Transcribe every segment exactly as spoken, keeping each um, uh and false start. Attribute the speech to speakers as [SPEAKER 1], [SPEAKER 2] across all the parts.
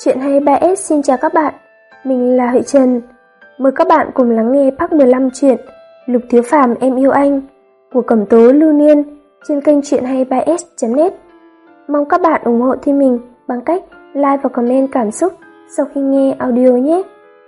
[SPEAKER 1] Chuyện hay ba S xin chào các bạn, mình là Huệ Trần. Mời các bạn cùng lắng nghe part mười lăm chuyện Lục Thiếu Phàm em yêu anh của Cẩm Tố Lưu Niên trên kênh Chuyện hay ba S chấm net. Mong các bạn ủng hộ team mình bằng cách like và comment cảm xúc sau khi nghe audio nhé.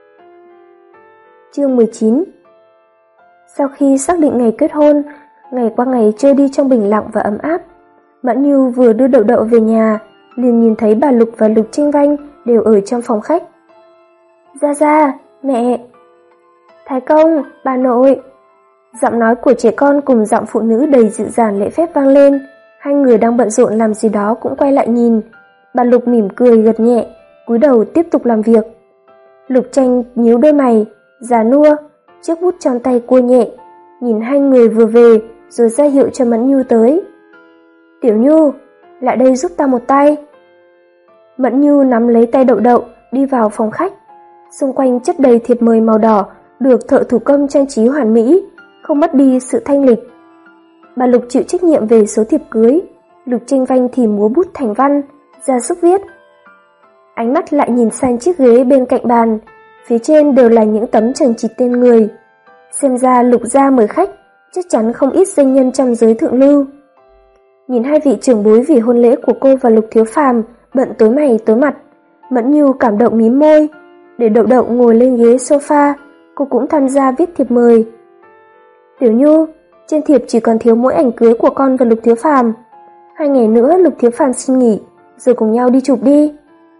[SPEAKER 1] Chương mười chín. Sau khi xác định ngày kết hôn, ngày qua ngày trôi đi trong bình lặng và ấm áp. Mẫn Như vừa đưa Đậu Đậu về nhà, liền nhìn thấy bà Lục và Lục Trinh Vanh đều ở trong phòng khách. Gia Gia, mẹ. Thái Công, bà nội. Giọng nói của trẻ con cùng giọng phụ nữ đầy dịu dàng lễ phép vang lên. Hai người đang bận rộn làm gì đó cũng quay lại nhìn. Bà Lục mỉm cười gật nhẹ, cúi đầu tiếp tục làm việc. Lục Tranh nhíu đôi mày, già nua, chiếc bút trong tay cua nhẹ, nhìn hai người vừa về rồi ra hiệu cho Mẫn Như tới. Tiểu Như, lại đây giúp ta một tay. Mẫn Như nắm lấy tay Đậu Đậu đi vào phòng khách. Xung quanh chất đầy thiệp mời màu đỏ được thợ thủ công trang trí hoàn mỹ, không mất đi sự thanh lịch. Bà Lục chịu trách nhiệm về số thiệp cưới, Lục Trinh Vanh thì múa bút thành văn, ra sức viết. Ánh mắt lại nhìn sang chiếc ghế bên cạnh bàn, phía trên đều là những tấm chằng chịt tên người. Xem ra Lục gia mời khách, chắc chắn không ít danh nhân trong giới thượng lưu. Nhìn hai vị trưởng bối vì hôn lễ của cô và Lục Thiếu Phàm bận tối mày tối mặt, Mẫn Như cảm động mím môi. Để Đậu Đậu ngồi lên ghế sofa, cô cũng tham gia viết thiệp mời. Tiểu Như, trên thiệp chỉ còn thiếu mỗi ảnh cưới của con và Lục Thiếu Phàm. Hai ngày nữa Lục Thiếu Phàm xin nghỉ, rồi cùng nhau đi chụp đi.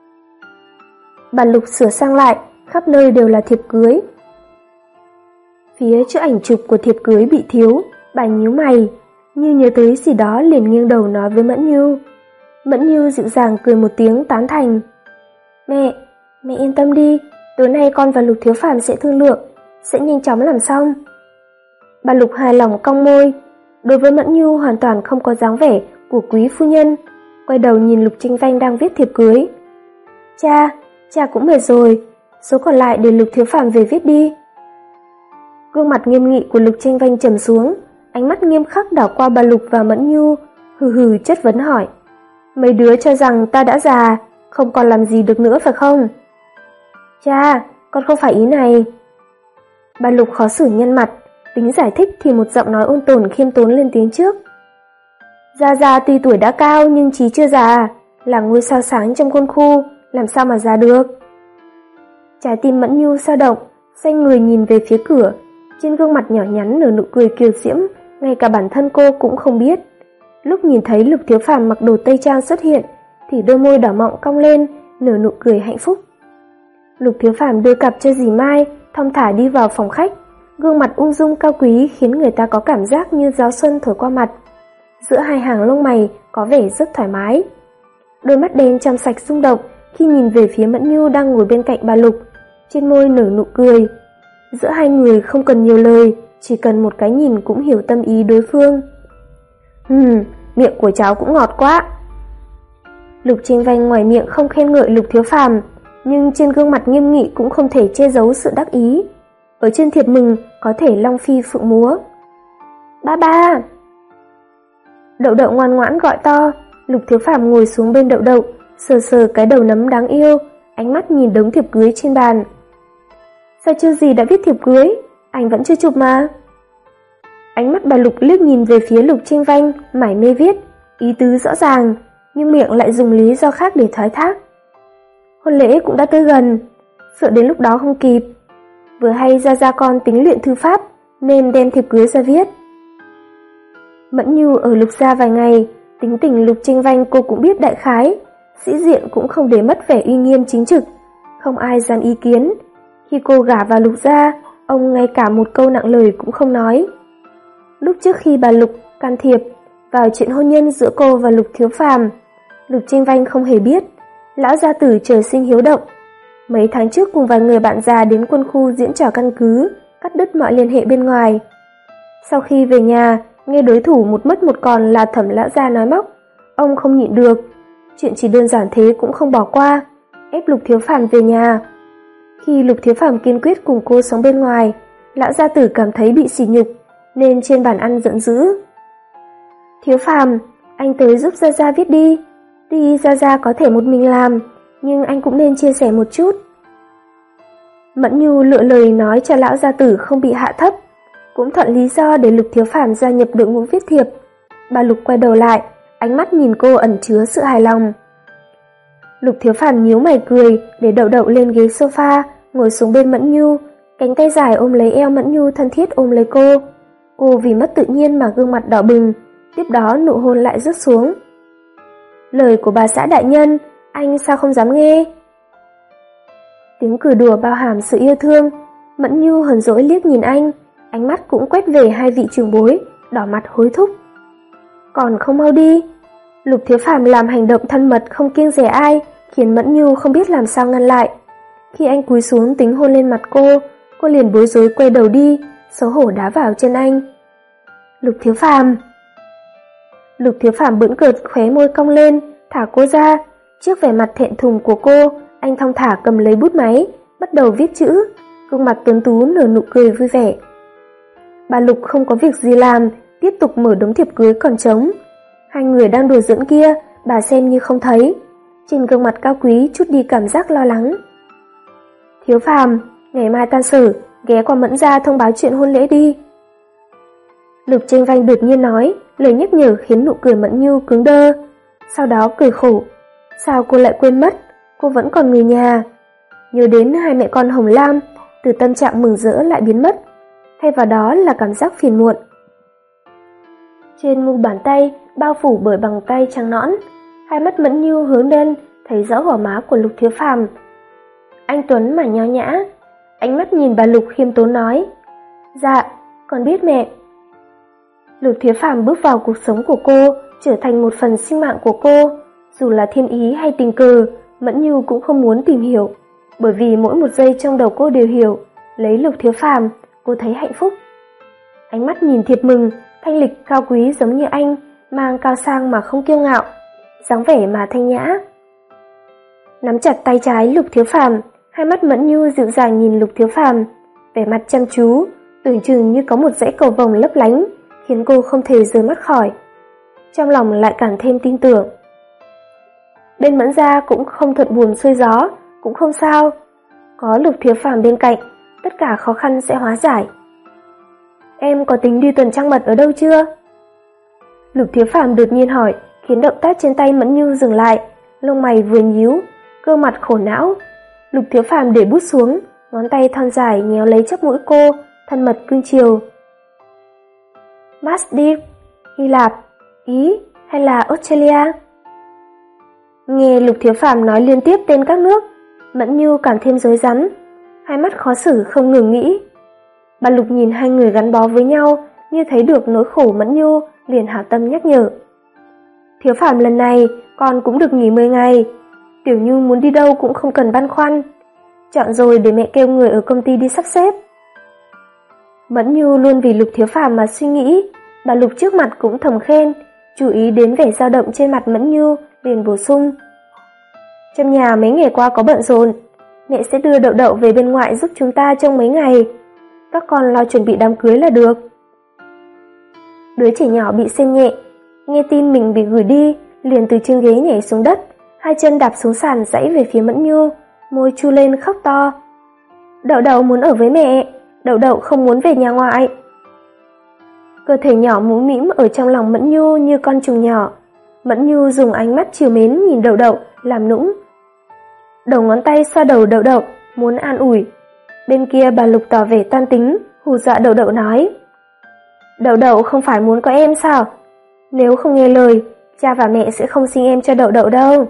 [SPEAKER 1] Bà Lục sửa sang lại, khắp nơi đều là thiệp cưới. Phía trước ảnh chụp của thiệp cưới bị thiếu, bà nhíu mày, như nhớ tới gì đó liền nghiêng đầu nói với Mẫn Như. Mẫn Như dịu dàng cười một tiếng tán thành. Mẹ, mẹ yên tâm đi, tối nay con và Lục Thiếu Phàm sẽ thương lượng, sẽ nhanh chóng làm xong. Bà Lục hài lòng cong môi, đối với Mẫn Như hoàn toàn không có dáng vẻ của quý phu nhân, quay đầu nhìn Lục Trinh Vanh đang viết thiệp cưới. Cha, cha cũng mệt rồi, số còn lại để Lục Thiếu Phàm về viết đi. Gương mặt nghiêm nghị của Lục Trinh Vanh trầm xuống, ánh mắt nghiêm khắc đảo qua bà Lục và Mẫn Như, hừ hừ chất vấn hỏi. Mấy đứa cho rằng ta đã già, không còn làm gì được nữa phải không? Cha, con không phải ý này. Bà Lục khó xử nhăn mặt, tính giải thích thì một giọng nói ôn tồn khiêm tốn lên tiếng trước. Gia Gia tuy tuổi đã cao nhưng trí chưa già, là ngôi sao sáng trong quân khu, làm sao mà già được. Trái tim Mẫn Như sao động, xoay người nhìn về phía cửa, trên gương mặt nhỏ nhắn nở nụ cười kiều diễm, ngay cả bản thân cô cũng không biết. Lúc nhìn thấy Lục Thiếu Phàm mặc đồ tây trang xuất hiện, thì đôi môi đỏ mọng cong lên, nở nụ cười hạnh phúc. Lục Thiếu Phàm đưa cặp cho dì Mai, thong thả đi vào phòng khách, gương mặt ung dung cao quý khiến người ta có cảm giác như gió xuân thổi qua mặt. Giữa hai hàng lông mày có vẻ rất thoải mái. Đôi mắt đen trong sạch rung động khi nhìn về phía Mẫn Như đang ngồi bên cạnh bà Lục, trên môi nở nụ cười. Giữa hai người không cần nhiều lời, chỉ cần một cái nhìn cũng hiểu tâm ý đối phương. Hừm, miệng của cháu cũng ngọt quá. Lục Trinh Vanh ngoài miệng không khen ngợi Lục Thiếu Phàm, nhưng trên gương mặt nghiêm nghị cũng không thể che giấu sự đắc ý. Ở trên thiệp mừng có thể long phi phượng múa. Ba ba. Đậu Đậu ngoan ngoãn gọi to. Lục Thiếu Phàm ngồi xuống bên Đậu Đậu, sờ sờ cái đầu nấm đáng yêu, ánh mắt nhìn đống thiệp cưới trên bàn. Sao chưa gì đã viết thiệp cưới, anh vẫn chưa chụp mà. Ánh mắt bà Lục liếc nhìn về phía Lục Trinh Vanh, mải mê viết, ý tứ rõ ràng, nhưng miệng lại dùng lý do khác để thoái thác. Hôn lễ cũng đã tới gần, sợ đến lúc đó không kịp. Vừa hay Gia Gia con tính luyện thư pháp, nên đem thiệp cưới ra viết. Mẫn Như ở Lục gia vài ngày, tính tình Lục Trinh Vanh cô cũng biết đại khái, sĩ diện cũng không để mất vẻ uy nghiêm chính trực, không ai dám ý kiến. Khi cô gả vào Lục gia, ông ngay cả một câu nặng lời cũng không nói. Lúc trước khi bà Lục can thiệp vào chuyện hôn nhân giữa cô và Lục Thiếu Phàm, Lục Trinh Vanh không hề biết. Lão gia tử trời sinh hiếu động, mấy tháng trước cùng vài người bạn già đến quân khu diễn trò căn cứ, cắt đứt mọi liên hệ bên ngoài. Sau khi về nhà, nghe đối thủ một mất một còn là Thẩm lão gia nói móc, ông không nhịn được, chuyện chỉ đơn giản thế cũng không bỏ qua, ép Lục Thiếu Phàm về nhà. Khi Lục Thiếu Phàm kiên quyết cùng cô sống bên ngoài, lão gia tử cảm thấy bị sỉ nhục, nên trên bàn ăn giận dữ. Thiếu Phàm, anh tới giúp Gia Gia viết đi. Tuy Gia Gia có thể một mình làm, nhưng anh cũng nên chia sẻ một chút. Mẫn Nhu lựa lời nói cho lão gia tử không bị hạ thấp, cũng thuận lý do để Lục Thiếu Phàm gia nhập đội ngũ viết thiệp. Bà Lục quay đầu lại, ánh mắt nhìn cô ẩn chứa sự hài lòng. Lục Thiếu Phàm nhíu mày cười, để Đậu Đậu lên ghế sofa, ngồi xuống bên Mẫn Nhu, cánh tay dài ôm lấy eo Mẫn Nhu thân thiết ôm lấy cô. Cô vì mất tự nhiên mà gương mặt đỏ bừng, tiếp đó nụ hôn lại rớt xuống. Lời của bà xã đại nhân, anh sao không dám nghe? Tiếng cười đùa bao hàm sự yêu thương. Mẫn Nhu hờn dỗi liếc nhìn anh, ánh mắt cũng quét về hai vị trưởng bối, đỏ mặt hối thúc. Còn không mau đi. Lục Thiếu Phàm làm hành động thân mật không kiêng dè ai, khiến Mẫn Nhu không biết làm sao ngăn lại. Khi anh cúi xuống tính hôn lên mặt cô, cô liền bối rối quay đầu đi, xấu hổ đá vào chân anh. Lục Thiếu Phàm. Lục Thiếu Phàm bững cợt khóe môi cong lên, thả cô ra. Trước vẻ mặt thẹn thùng của cô, anh thong thả cầm lấy bút máy, bắt đầu viết chữ, gương mặt tuấn tú nở nụ cười vui vẻ. Bà Lục không có việc gì làm, tiếp tục mở đống thiệp cưới còn trống. Hai người đang đùa giỡn kia, bà xem như không thấy. Trên gương mặt cao quý chút đi cảm giác lo lắng. Thiếu Phàm, ngày mai tan sở, ghé qua Mẫn gia thông báo chuyện hôn lễ đi. Lục Tranh Vanh đột nhiên nói, lời nhắc nhở khiến nụ cười Mẫn Nhu cứng đơ. Sau đó cười khổ. Sao cô lại quên mất, cô vẫn còn người nhà. Nhớ đến hai mẹ con Hồng Lam, từ tâm trạng mừng rỡ lại biến mất, thay vào đó là cảm giác phiền muộn. Trên mu bàn tay bao phủ bởi bằng tay trắng nõn, hai mắt Mẫn Nhu hướng lên, thấy rõ gò má của Lục Thiếu Phàm. Anh tuấn mà nho nhã, ánh mắt nhìn bà Lục khiêm tốn nói, dạ, con biết mẹ. Lục Thiếu Phàm bước vào cuộc sống của cô, trở thành một phần sinh mạng của cô, dù là thiên ý hay tình cờ, Mẫn Nhu cũng không muốn tìm hiểu, bởi vì mỗi một giây trong đầu cô đều hiểu, lấy Lục Thiếu Phàm, cô thấy hạnh phúc. Ánh mắt nhìn thiệp mừng, thanh lịch cao quý giống như anh, mang cao sang mà không kiêu ngạo, dáng vẻ mà thanh nhã. Nắm chặt tay trái Lục Thiếu Phàm, hai mắt Mẫn Nhu dịu dàng nhìn Lục Thiếu Phàm, vẻ mặt chăm chú, tưởng chừng như có một dãy cầu vồng lấp lánh, khiến cô không thể rời mắt khỏi. Trong lòng lại càng thêm tin tưởng. Bên Mẫn gia cũng không thuận buồm xuôi gió, cũng không sao. Có Lục Thiếu Phàm bên cạnh, tất cả khó khăn sẽ hóa giải. Em có tính đi tuần trăng mật ở đâu chưa? Lục Thiếu Phàm đột nhiên hỏi, khiến động tác trên tay Mẫn Nhu dừng lại, lông mày vừa nhíu, cơ mặt khổ não. Lục Thiếu Phàm để bút xuống, ngón tay thon dài nhéo lấy chóp mũi cô, thân mật cưng chiều. Maldives, Hy Lạp, Ý hay là Australia? Nghe Lục Thiếu Phàm nói liên tiếp tên các nước, Mẫn Nhu càng thêm rối rắm, hai mắt khó xử không ngừng nghĩ. Bà Lục nhìn hai người gắn bó với nhau, như thấy được nỗi khổ Mẫn Nhu, liền hảo tâm nhắc nhở. Thiếu Phàm lần này, con cũng được nghỉ mười ngày. Tiểu Nhu muốn đi đâu cũng không cần băn khoăn. Chọn rồi để mẹ kêu người ở công ty đi sắp xếp. Mẫn Nhu luôn vì Lục Thiếu Phàm mà suy nghĩ, bà Lục trước mặt cũng thầm khen, chú ý đến vẻ dao động trên mặt Mẫn Nhu, liền bổ sung. Trong nhà mấy ngày qua có bận rộn, mẹ sẽ đưa Đậu Đậu về bên ngoại giúp chúng ta trong mấy ngày. Các con lo chuẩn bị đám cưới là được. Đứa trẻ nhỏ bị xem nhẹ, nghe tin mình bị gửi đi, liền từ trên ghế nhảy xuống đất, hai chân đạp xuống sàn giãy về phía Mẫn Nhu, môi chu lên khóc to. Đậu Đậu muốn ở với mẹ, Đậu Đậu không muốn về nhà ngoại. Cơ thể nhỏ mũm mĩm ở trong lòng Mẫn Nhu như con trùng nhỏ. Mẫn Nhu dùng ánh mắt trìu mến nhìn Đậu Đậu, làm nũng. Đầu ngón tay xoa đầu Đậu Đậu, muốn an ủi. Bên kia bà Lục tỏ vẻ toan tính, hù dọa Đậu Đậu nói. Đậu Đậu không phải muốn có em sao? Nếu không nghe lời, cha và mẹ sẽ không sinh em cho Đậu Đậu đâu.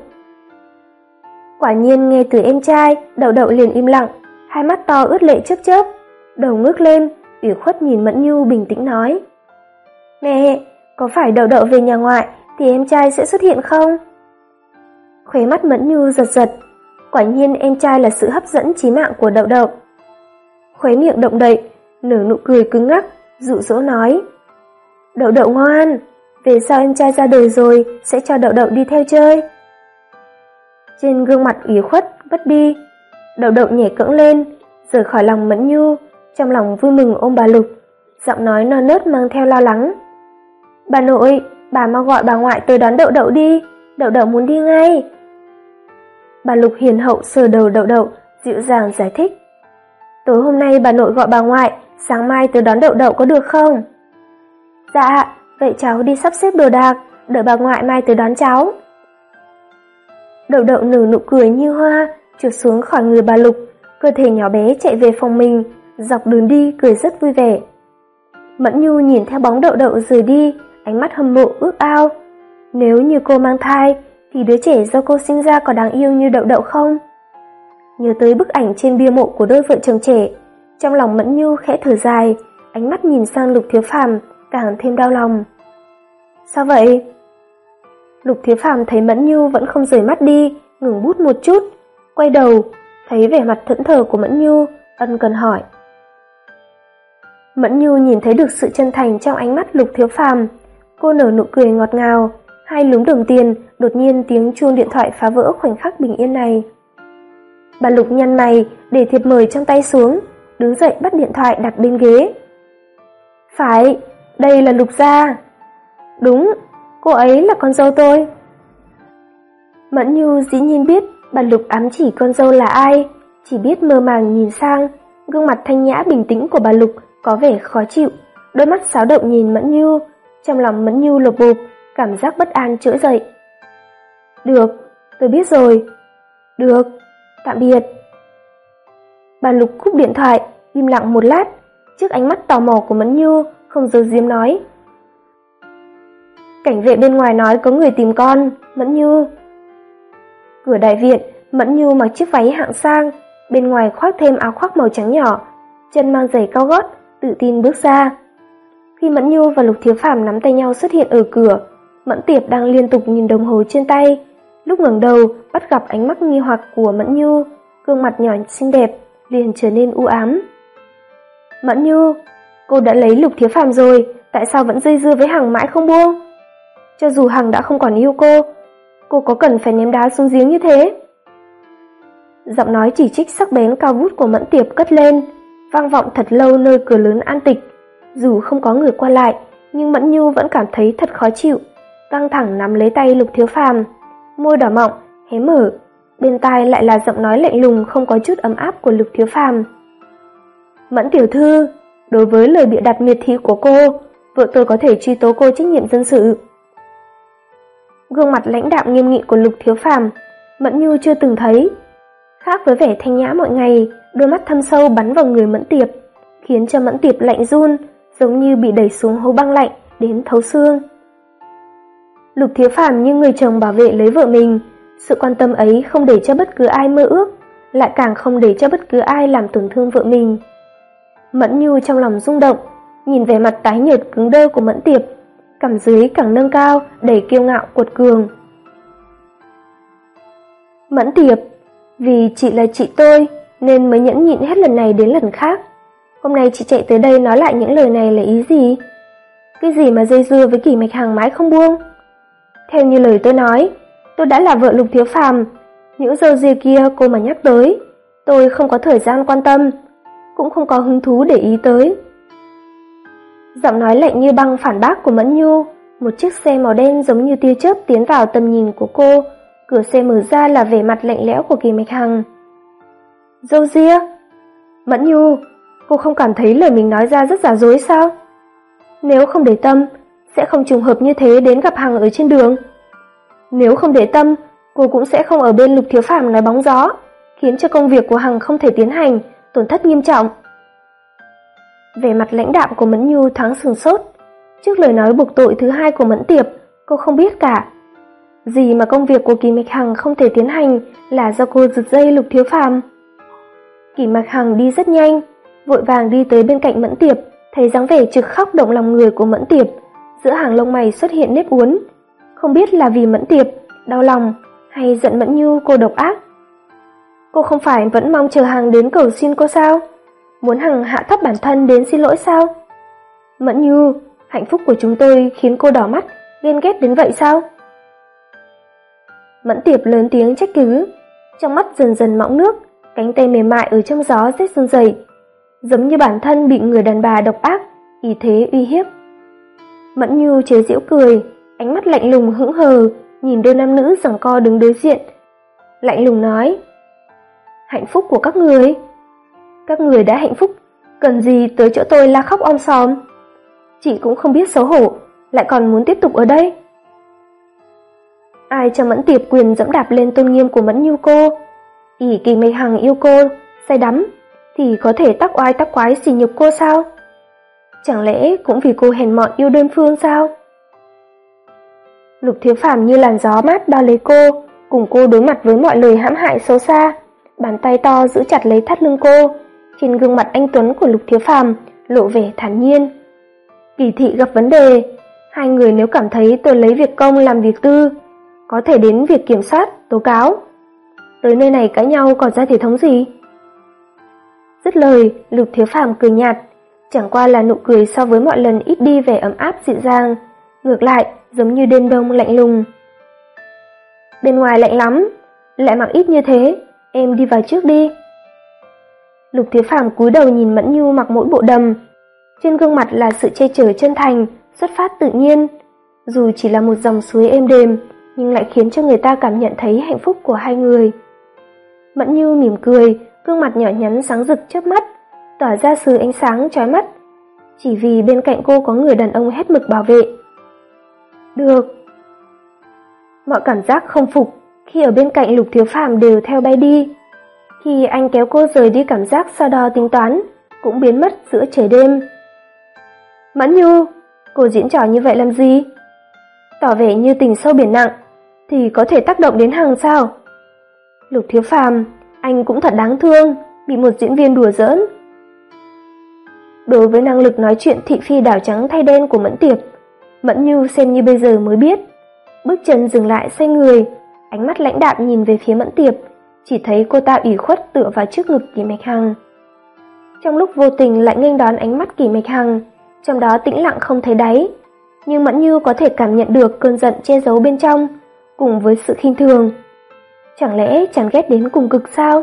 [SPEAKER 1] Quả nhiên nghe từ em trai, Đậu Đậu liền im lặng, hai mắt to ướt lệ chớp chớp, đầu ngước lên, ủy khuất nhìn Mẫn Nhu bình tĩnh nói. Mẹ, có phải Đậu Đậu về nhà ngoại thì em trai sẽ xuất hiện không? Khóe mắt Mẫn Nhu giật giật, quả nhiên em trai là sự hấp dẫn chí mạng của Đậu Đậu. Khóe miệng động đậy, nở nụ cười cứng ngắc, dụ dỗ nói. Đậu Đậu ngoan, về sau em trai ra đời rồi sẽ cho Đậu Đậu đi theo chơi. Trên gương mặt ủy khuất, vất đi, Đậu Đậu nhảy cẫng lên, rời khỏi lòng Mẫn Nhu, trong lòng vui mừng ôm bà Lục, giọng nói non nớt mang theo lo lắng. Bà nội, bà mau gọi bà ngoại tới đón Đậu Đậu đi, Đậu Đậu muốn đi ngay. Bà Lục hiền hậu sờ đầu Đậu Đậu, dịu dàng giải thích. Tối hôm nay bà nội gọi bà ngoại, sáng mai tới đón Đậu Đậu có được không? Dạ, vậy cháu đi sắp xếp đồ đạc, đợi bà ngoại mai tới đón cháu. Đậu Đậu nở nụ cười như hoa, trượt xuống khỏi người bà Lục, cơ thể nhỏ bé chạy về phòng mình, dọc đường đi cười rất vui vẻ. Mẫn Nhu nhìn theo bóng Đậu Đậu rời đi, ánh mắt hâm mộ ước ao. Nếu như cô mang thai, thì đứa trẻ do cô sinh ra có đáng yêu như Đậu Đậu không? Nhớ tới bức ảnh trên bia mộ của đôi vợ chồng trẻ, trong lòng Mẫn Nhu khẽ thở dài, ánh mắt nhìn sang Lục Thiếu Phàm càng thêm đau lòng. Sao vậy? Lục Thiếu Phàm thấy Mẫn Nhu vẫn không rời mắt đi, ngừng bút một chút, quay đầu, thấy vẻ mặt thẫn thờ của Mẫn Nhu, ân cần hỏi. Mẫn Nhu nhìn thấy được sự chân thành trong ánh mắt Lục Thiếu Phàm, cô nở nụ cười ngọt ngào, hai lúm đồng tiền, đột nhiên tiếng chuông điện thoại phá vỡ khoảnh khắc bình yên này. Bà Lục nhăn mày, để thiệp mời trong tay xuống, đứng dậy bắt điện thoại đặt bên ghế. Phải, đây là Lục gia. Đúng, cô ấy là con dâu tôi. Mẫn Nhu dĩ nhiên biết bà Lục ám chỉ con dâu là ai, chỉ biết mơ màng nhìn sang, gương mặt thanh nhã bình tĩnh của bà Lục có vẻ khó chịu, đôi mắt xáo động nhìn Mẫn Nhu, trong lòng Mẫn Nhu lột bột, cảm giác bất an trỗi dậy. Được, tôi biết rồi. Được, tạm biệt. Bà Lục cúp điện thoại, im lặng một lát, trước ánh mắt tò mò của Mẫn Nhu, không giấu giếm nói. Cảnh vệ bên ngoài nói có người tìm con, Mẫn Nhu. Cửa đại viện, Mẫn Nhu mặc chiếc váy hạng sang, bên ngoài khoác thêm áo khoác màu trắng nhỏ, chân mang giày cao gót, tự tin bước ra. Khi Mẫn Nhu và Lục Thiếu Phàm nắm tay nhau xuất hiện ở cửa, Mẫn Tiệp đang liên tục nhìn đồng hồ trên tay, lúc ngẩng đầu bắt gặp ánh mắt nghi hoặc của Mẫn Nhu, gương mặt nhỏ xinh đẹp liền trở nên u ám. Mẫn Nhu, cô đã lấy Lục Thiếu Phàm rồi, tại sao vẫn dây dưa với Hằng mãi không buông? Cho dù Hằng đã không còn yêu cô, cô có cần phải ném đá xuống giếng như thế? Giọng nói chỉ trích sắc bén cao vút của Mẫn Tiệp cất lên, vang vọng thật lâu nơi cửa lớn an tịch. Dù không có người qua lại, nhưng Mẫn Nhu vẫn cảm thấy thật khó chịu, căng thẳng nắm lấy tay Lục Thiếu Phàm, môi đỏ mọng hé mở, bên tai lại là giọng nói lạnh lùng không có chút ấm áp của Lục Thiếu Phàm. Mẫn tiểu thư, đối với lời bịa đặt miệt thị của cô, vợ tôi có thể truy tố cô trách nhiệm dân sự. Gương mặt lãnh đạm nghiêm nghị của Lục Thiếu Phàm, Mẫn Nhu chưa từng thấy. Khác với vẻ thanh nhã mọi ngày, đôi mắt thâm sâu bắn vào người Mẫn Tiệp, khiến cho Mẫn Tiệp lạnh run, giống như bị đẩy xuống hố băng lạnh đến thấu xương. Lục Thiếu Phàm như người chồng bảo vệ lấy vợ mình, sự quan tâm ấy không để cho bất cứ ai mơ ước, lại càng không để cho bất cứ ai làm tổn thương vợ mình. Mẫn Nhu trong lòng rung động, nhìn vẻ mặt tái nhợt cứng đơ của Mẫn Tiệp, cằm dưới càng nâng cao, đầy kiêu ngạo cuột cường. Mẫn Tiệp, vì chị là chị tôi nên mới nhẫn nhịn hết lần này đến lần khác. Hôm nay chị chạy tới đây nói lại những lời này là ý gì? Cái gì mà dây dưa với Kỷ Mạch Hằng mãi không buông? Theo như lời tôi nói, tôi đã là vợ Lục Thiếu Phàm, những dâu ria kia cô mà nhắc tới, tôi không có thời gian quan tâm, cũng không có hứng thú để ý tới. Giọng nói lạnh như băng phản bác của Mẫn Nhu, một chiếc xe màu đen giống như tia chớp tiến vào tầm nhìn của cô, cửa xe mở ra là vẻ mặt lạnh lẽo của Kỷ Mạch Hằng. Dâu ria? Mẫn Nhu, cô không cảm thấy lời mình nói ra rất giả dối sao? Nếu không để tâm, sẽ không trùng hợp như thế đến gặp Hằng ở trên đường. Nếu không để tâm, cô cũng sẽ không ở bên Lục Thiếu Phàm nói bóng gió, khiến cho công việc của Hằng không thể tiến hành, tổn thất nghiêm trọng. Vẻ mặt lãnh đạm của Mẫn Nhu thoáng sửng sốt. Trước lời nói buộc tội thứ hai của Mẫn Tiệp, cô không biết cả. Gì mà công việc của Kỷ Mạch Hằng không thể tiến hành là do cô giật dây Lục Thiếu Phàm. Kỷ Mạch Hằng đi rất nhanh, vội vàng đi tới bên cạnh Mẫn Tiệp, thấy dáng vẻ trực khóc động lòng người của Mẫn Tiệp, giữa hàng lông mày xuất hiện nếp uốn. Không biết là vì Mẫn Tiệp đau lòng hay giận Mẫn Nhu cô độc ác. Cô không phải vẫn mong chờ Hằng đến cầu xin cô sao? Muốn Hằng hạ thấp bản thân đến xin lỗi sao? Mẫn Nhu, hạnh phúc của chúng tôi khiến cô đỏ mắt, ghen ghét đến vậy sao? Mẫn Tiệp lớn tiếng trách cứ, trong mắt dần dần mọng nước, cánh tay mềm mại ở trong gió rét run rẩy, giống như bản thân bị người đàn bà độc ác, ý thế uy hiếp. Mẫn Nhu chế giễu cười, ánh mắt lạnh lùng hững hờ, nhìn đôi nam nữ giằng co đứng đối diện, lạnh lùng nói. Hạnh phúc của các người? Các người đã hạnh phúc, cần gì tới chỗ tôi la khóc om sòm? Chị cũng không biết xấu hổ, lại còn muốn tiếp tục ở đây. Ai cho Mẫn Tiệp quyền dẫm đạp lên tôn nghiêm của Mẫn Nhu cô? ỷ Kỳ Mạch Hằng yêu cô, say đắm, thì có thể tắc oai tắc quái sỉ nhục cô sao? Chẳng lẽ cũng vì cô hèn mọn yêu đơn phương sao? Lục Thiếu Phàm như làn gió mát bao lấy cô, cùng cô đối mặt với mọi lời hãm hại xấu xa, bàn tay to giữ chặt lấy thắt lưng cô. Trên gương mặt anh tuấn của Lục Thiếu Phàm lộ vẻ thản nhiên. Kỳ thị gặp vấn đề, hai người nếu cảm thấy tôi lấy việc công làm việc tư, có thể đến việc kiểm soát, tố cáo. Tới nơi này cãi nhau còn ra thể thống gì? Dứt lời, Lục Thiếu Phàm cười nhạt, chẳng qua là nụ cười so với mọi lần ít đi vẻ ấm áp dịu dàng, ngược lại giống như đêm đông lạnh lùng. Bên ngoài lạnh lắm, lại mặc ít như thế, em đi vào trước đi. Lục Thiếu Phàm cúi đầu nhìn Mẫn Nhu mặc mỗi bộ đầm, trên gương mặt là sự che chở chân thành, xuất phát tự nhiên. Dù chỉ là một dòng suối êm đềm, nhưng lại khiến cho người ta cảm nhận thấy hạnh phúc của hai người. Mẫn Nhu mỉm cười, gương mặt nhỏ nhắn sáng rực chớp mắt, tỏa ra sự ánh sáng chói mắt, chỉ vì bên cạnh cô có người đàn ông hết mực bảo vệ. Được. Mọi cảm giác không phục khi ở bên cạnh Lục Thiếu Phàm đều theo bay đi. Khi anh kéo cô rời đi, cảm giác so đo tính toán cũng biến mất giữa trời đêm. Mẫn Nhu, cô diễn trò như vậy làm gì? Tỏ vẻ như tình sâu biển nặng thì có thể tác động đến Hằng sao? Lục Thiếu Phàm, anh cũng thật đáng thương, bị một diễn viên đùa giỡn. Đối với năng lực nói chuyện thị phi đảo trắng thay đen của Mẫn Tiệp, Mẫn Nhu xem như bây giờ mới biết. Bước chân dừng lại, xoay người, ánh mắt lãnh đạm nhìn về phía Mẫn Tiệp, chỉ thấy cô ta ủy khuất tựa vào trước ngực Kỷ Mạch Hằng. Trong lúc vô tình lại nghênh đón ánh mắt Kỷ Mạch Hằng, trong đó tĩnh lặng không thấy đáy, nhưng Mẫn Nhu có thể cảm nhận được cơn giận che giấu bên trong, cùng với sự khinh thường. Chẳng lẽ chán ghét đến cùng cực sao?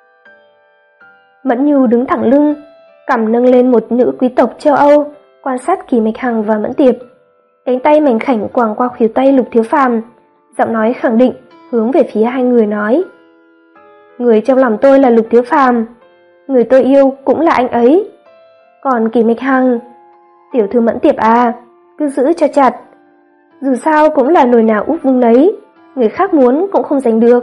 [SPEAKER 1] Mẫn Nhu đứng thẳng lưng, cằm nâng lên một nữ quý tộc châu Âu, quan sát Kỷ Mạch Hằng và Mẫn Tiệp. Cánh tay mảnh khảnh quàng qua khuỷu tay Lục Thiếu Phàm, giọng nói khẳng định hướng về phía hai người nói: Người trong lòng tôi là Lục Thiếu Phàm, người tôi yêu cũng là anh ấy. Còn Kỷ Mạch Hằng, tiểu thư Mẫn Tiệp à, cứ giữ cho chặt. Dù sao cũng là nồi nào úp vung nấy, người khác muốn cũng không giành được.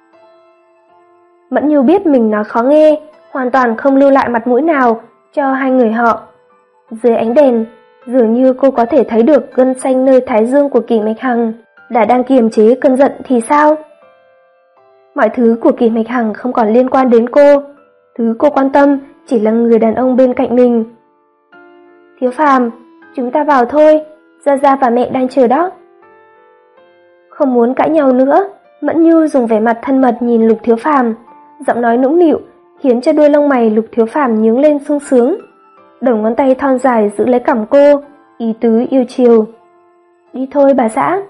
[SPEAKER 1] Mẫn Nhu biết mình nói khó nghe, hoàn toàn không lưu lại mặt mũi nào cho hai người họ. Dưới ánh đèn, dường như cô có thể thấy được gân xanh nơi thái dương của Kỷ Mạch Hằng đã đang kiềm chế cơn giận thì sao? Mọi thứ của Kỷ Mạch Hằng không còn liên quan đến cô, thứ cô quan tâm chỉ là người đàn ông bên cạnh mình. Thiếu Phàm, chúng ta vào thôi, Gia Gia và mẹ đang chờ đó. Không muốn cãi nhau nữa, Mẫn Nhu dùng vẻ mặt thân mật nhìn Lục Thiếu Phàm, giọng nói nũng nịu khiến cho đuôi lông mày Lục Thiếu Phàm nhướng lên sung sướng. Đầu ngón tay thon dài giữ lấy cằm cô, ý tứ yêu chiều. Đi thôi bà xã.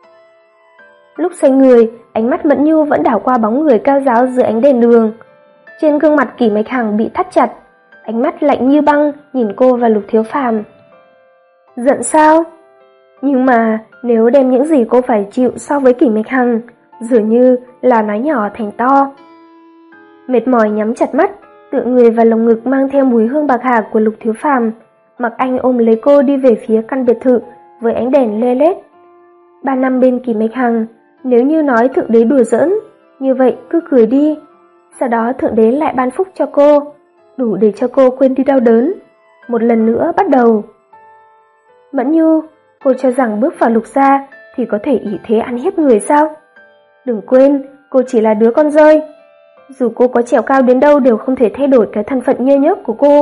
[SPEAKER 1] Lúc xoay người, ánh mắt Mẫn Nhu vẫn đảo qua bóng người cao ráo dưới ánh đèn đường. Trên gương mặt Kỷ Mạch Hằng bị thắt chặt, ánh mắt lạnh như băng nhìn cô và Lục Thiếu Phàm. Giận sao? Nhưng mà nếu đem những gì cô phải chịu so với Kỷ Mạch Hằng, dường như là nói nhỏ thành to. Mệt mỏi nhắm chặt mắt, tựa người vào lồng ngực mang theo mùi hương bạc hà của Lục Thiếu Phàm, mặc anh ôm lấy cô đi về phía căn biệt thự với ánh đèn le lét. Ba năm bên Kỷ Mạch Hằng, nếu như nói Thượng Đế đùa giỡn, như vậy cứ cười đi. Sau đó Thượng Đế lại ban phúc cho cô, đủ để cho cô quên đi đau đớn. Một lần nữa bắt đầu. Mẫn Nhu, cô cho rằng bước vào Lục gia thì có thể ỷ thế ăn hiếp người sao? Đừng quên, cô chỉ là đứa con rơi. Dù cô có trèo cao đến đâu đều không thể thay đổi cái thân phận nhơ nhớp của cô.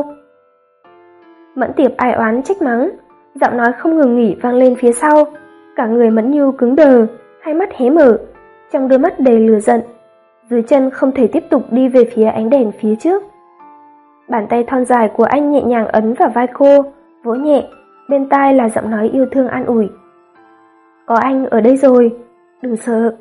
[SPEAKER 1] Mẫn Tiệp ai oán trách mắng, giọng nói không ngừng nghỉ vang lên phía sau. Cả người Mẫn Nhu cứng đờ, hai mắt hé mở, trong đôi mắt đầy lửa giận. Dưới chân không thể tiếp tục đi về phía ánh đèn phía trước. Bàn tay thon dài của anh nhẹ nhàng ấn vào vai cô, vỗ nhẹ, bên tai là giọng nói yêu thương an ủi. Có anh ở đây rồi, đừng sợ.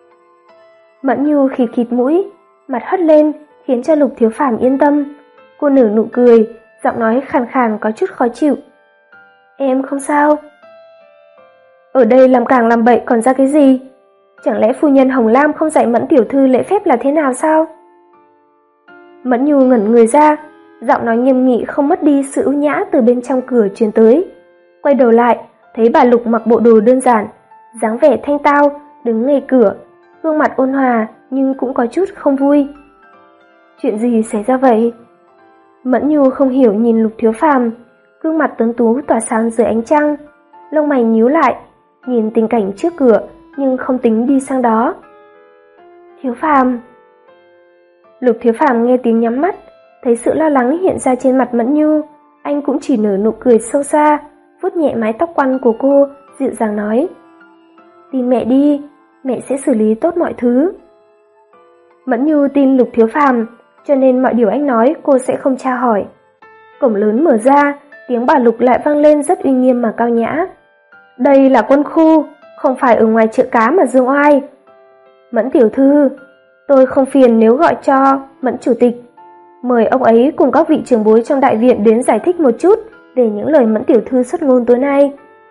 [SPEAKER 1] Mẫn Nhu khịt khịt mũi, mặt hất lên khiến cho Lục Thiếu Phàm yên tâm. Cô nở nụ cười, giọng nói khàn khàn có chút khó chịu. Em không sao. Ở đây làm càng làm bậy còn ra cái gì? Chẳng lẽ phu nhân Hồng Lam không dạy Mẫn tiểu thư lễ phép là thế nào sao? Mẫn Nhu ngẩn người ra, giọng nói nghiêm nghị không mất đi sự ưu nhã từ bên trong cửa truyền tới. Quay đầu lại, thấy bà Lục mặc bộ đồ đơn giản, dáng vẻ thanh tao, đứng ngay cửa, gương mặt ôn hòa nhưng cũng có chút không vui. Chuyện gì xảy ra vậy? Mẫn Nhu không hiểu nhìn Lục Thiếu Phàm, gương mặt tuấn tú tỏa sáng dưới ánh trăng, lông mày nhíu lại, nhìn tình cảnh trước cửa nhưng không tính đi sang đó. Thiếu Phàm. Lục Thiếu Phàm nghe tiếng nhắm mắt, thấy sự lo lắng hiện ra trên mặt Mẫn Nhu, anh cũng chỉ nở nụ cười sâu xa, vuốt nhẹ mái tóc quăn của cô, dịu dàng nói: "Tin mẹ đi, mẹ sẽ xử lý tốt mọi thứ." Mẫn Nhu tin Lục Thiếu Phàm, cho nên mọi điều anh nói cô sẽ không tra hỏi. Cổng lớn mở ra, tiếng bà Lục lại vang lên rất uy nghiêm mà cao nhã. "Đây là quân khu, không phải ở ngoài chợ cá mà dương oai. Mẫn tiểu thư, tôi không phiền nếu gọi cho Mẫn chủ tịch. Mời ông ấy cùng các vị trưởng bối trong đại viện đến giải thích một chút về những lời Mẫn tiểu thư xuất ngôn tối nay."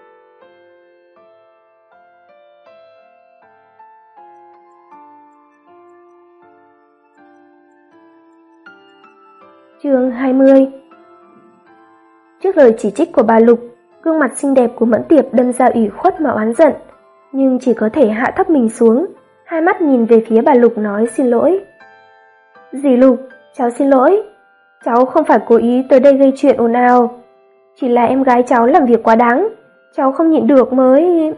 [SPEAKER 1] Chương hai mươi. Trước lời chỉ trích của bà Lục, gương mặt xinh đẹp của Mẫn Tiệp đâm ra ủy khuất mà oán giận, nhưng chỉ có thể hạ thấp mình xuống, hai mắt nhìn về phía bà Lục nói xin lỗi. "Dì Lục, cháu xin lỗi, cháu không phải cố ý tới đây gây chuyện ồn ào, chỉ là em gái cháu làm việc quá đáng, cháu không nhịn được mới..."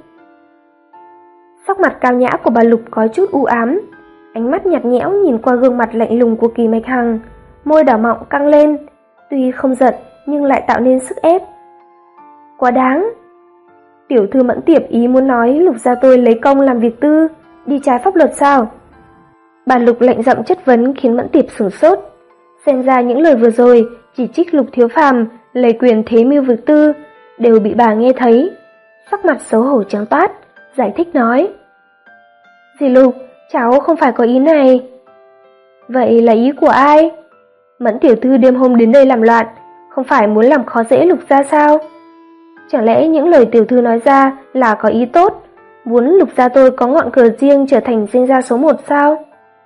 [SPEAKER 1] Sắc mặt cao nhã của bà Lục có chút u ám, ánh mắt nhạt nhẽo nhìn qua gương mặt lạnh lùng của Kỳ Mạch Hằng, môi đỏ mọng căng lên, tuy không giận nhưng lại tạo nên sức ép. "Quá đáng. Tiểu thư Mẫn Tiệp ý muốn nói Lục gia tôi lấy công làm việc tư, đi trái pháp luật sao?" Bà Lục lạnh giọng chất vấn khiến Mẫn Tiệp sửng sốt. Xem ra những lời vừa rồi chỉ trích Lục Thiếu Phàm lấy quyền thế mưu việc tư đều bị bà nghe thấy. Sắc mặt xấu hổ trắng toát, giải thích nói: "Dì Lục, cháu không phải có ý này." "Vậy là ý của ai? Mẫn tiểu thư đêm hôm đến đây làm loạn, không phải muốn làm khó dễ Lục gia sao? Chẳng lẽ những lời tiểu thư nói ra là có ý tốt, muốn Lục gia tôi có ngọn cờ riêng trở thành danh gia số một sao?"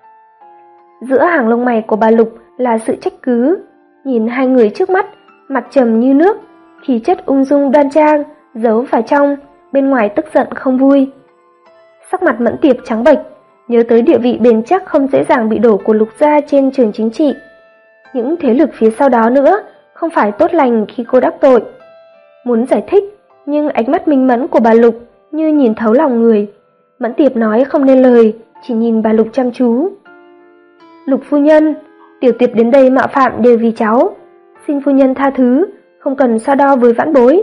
[SPEAKER 1] Giữa hàng lông mày của bà Lục là sự trách cứ, nhìn hai người trước mắt, mặt trầm như nước, khí chất ung dung đoan trang, giấu vào trong, bên ngoài tức giận không vui. Sắc mặt Mẫn Tiệp trắng bệch, nhớ tới địa vị bền chắc không dễ dàng bị đổ của Lục gia trên trường chính trị. Những thế lực phía sau đó nữa không phải tốt lành khi cô đắc tội. Muốn giải thích, nhưng ánh mắt minh mẫn của bà Lục như nhìn thấu lòng người. Mẫn Tiệp nói không nên lời, chỉ nhìn bà Lục chăm chú. "Lục phu nhân, tiểu Tiệp đến đây mạo phạm đều vì cháu, xin phu nhân tha thứ, không cần so đo với vãn bối."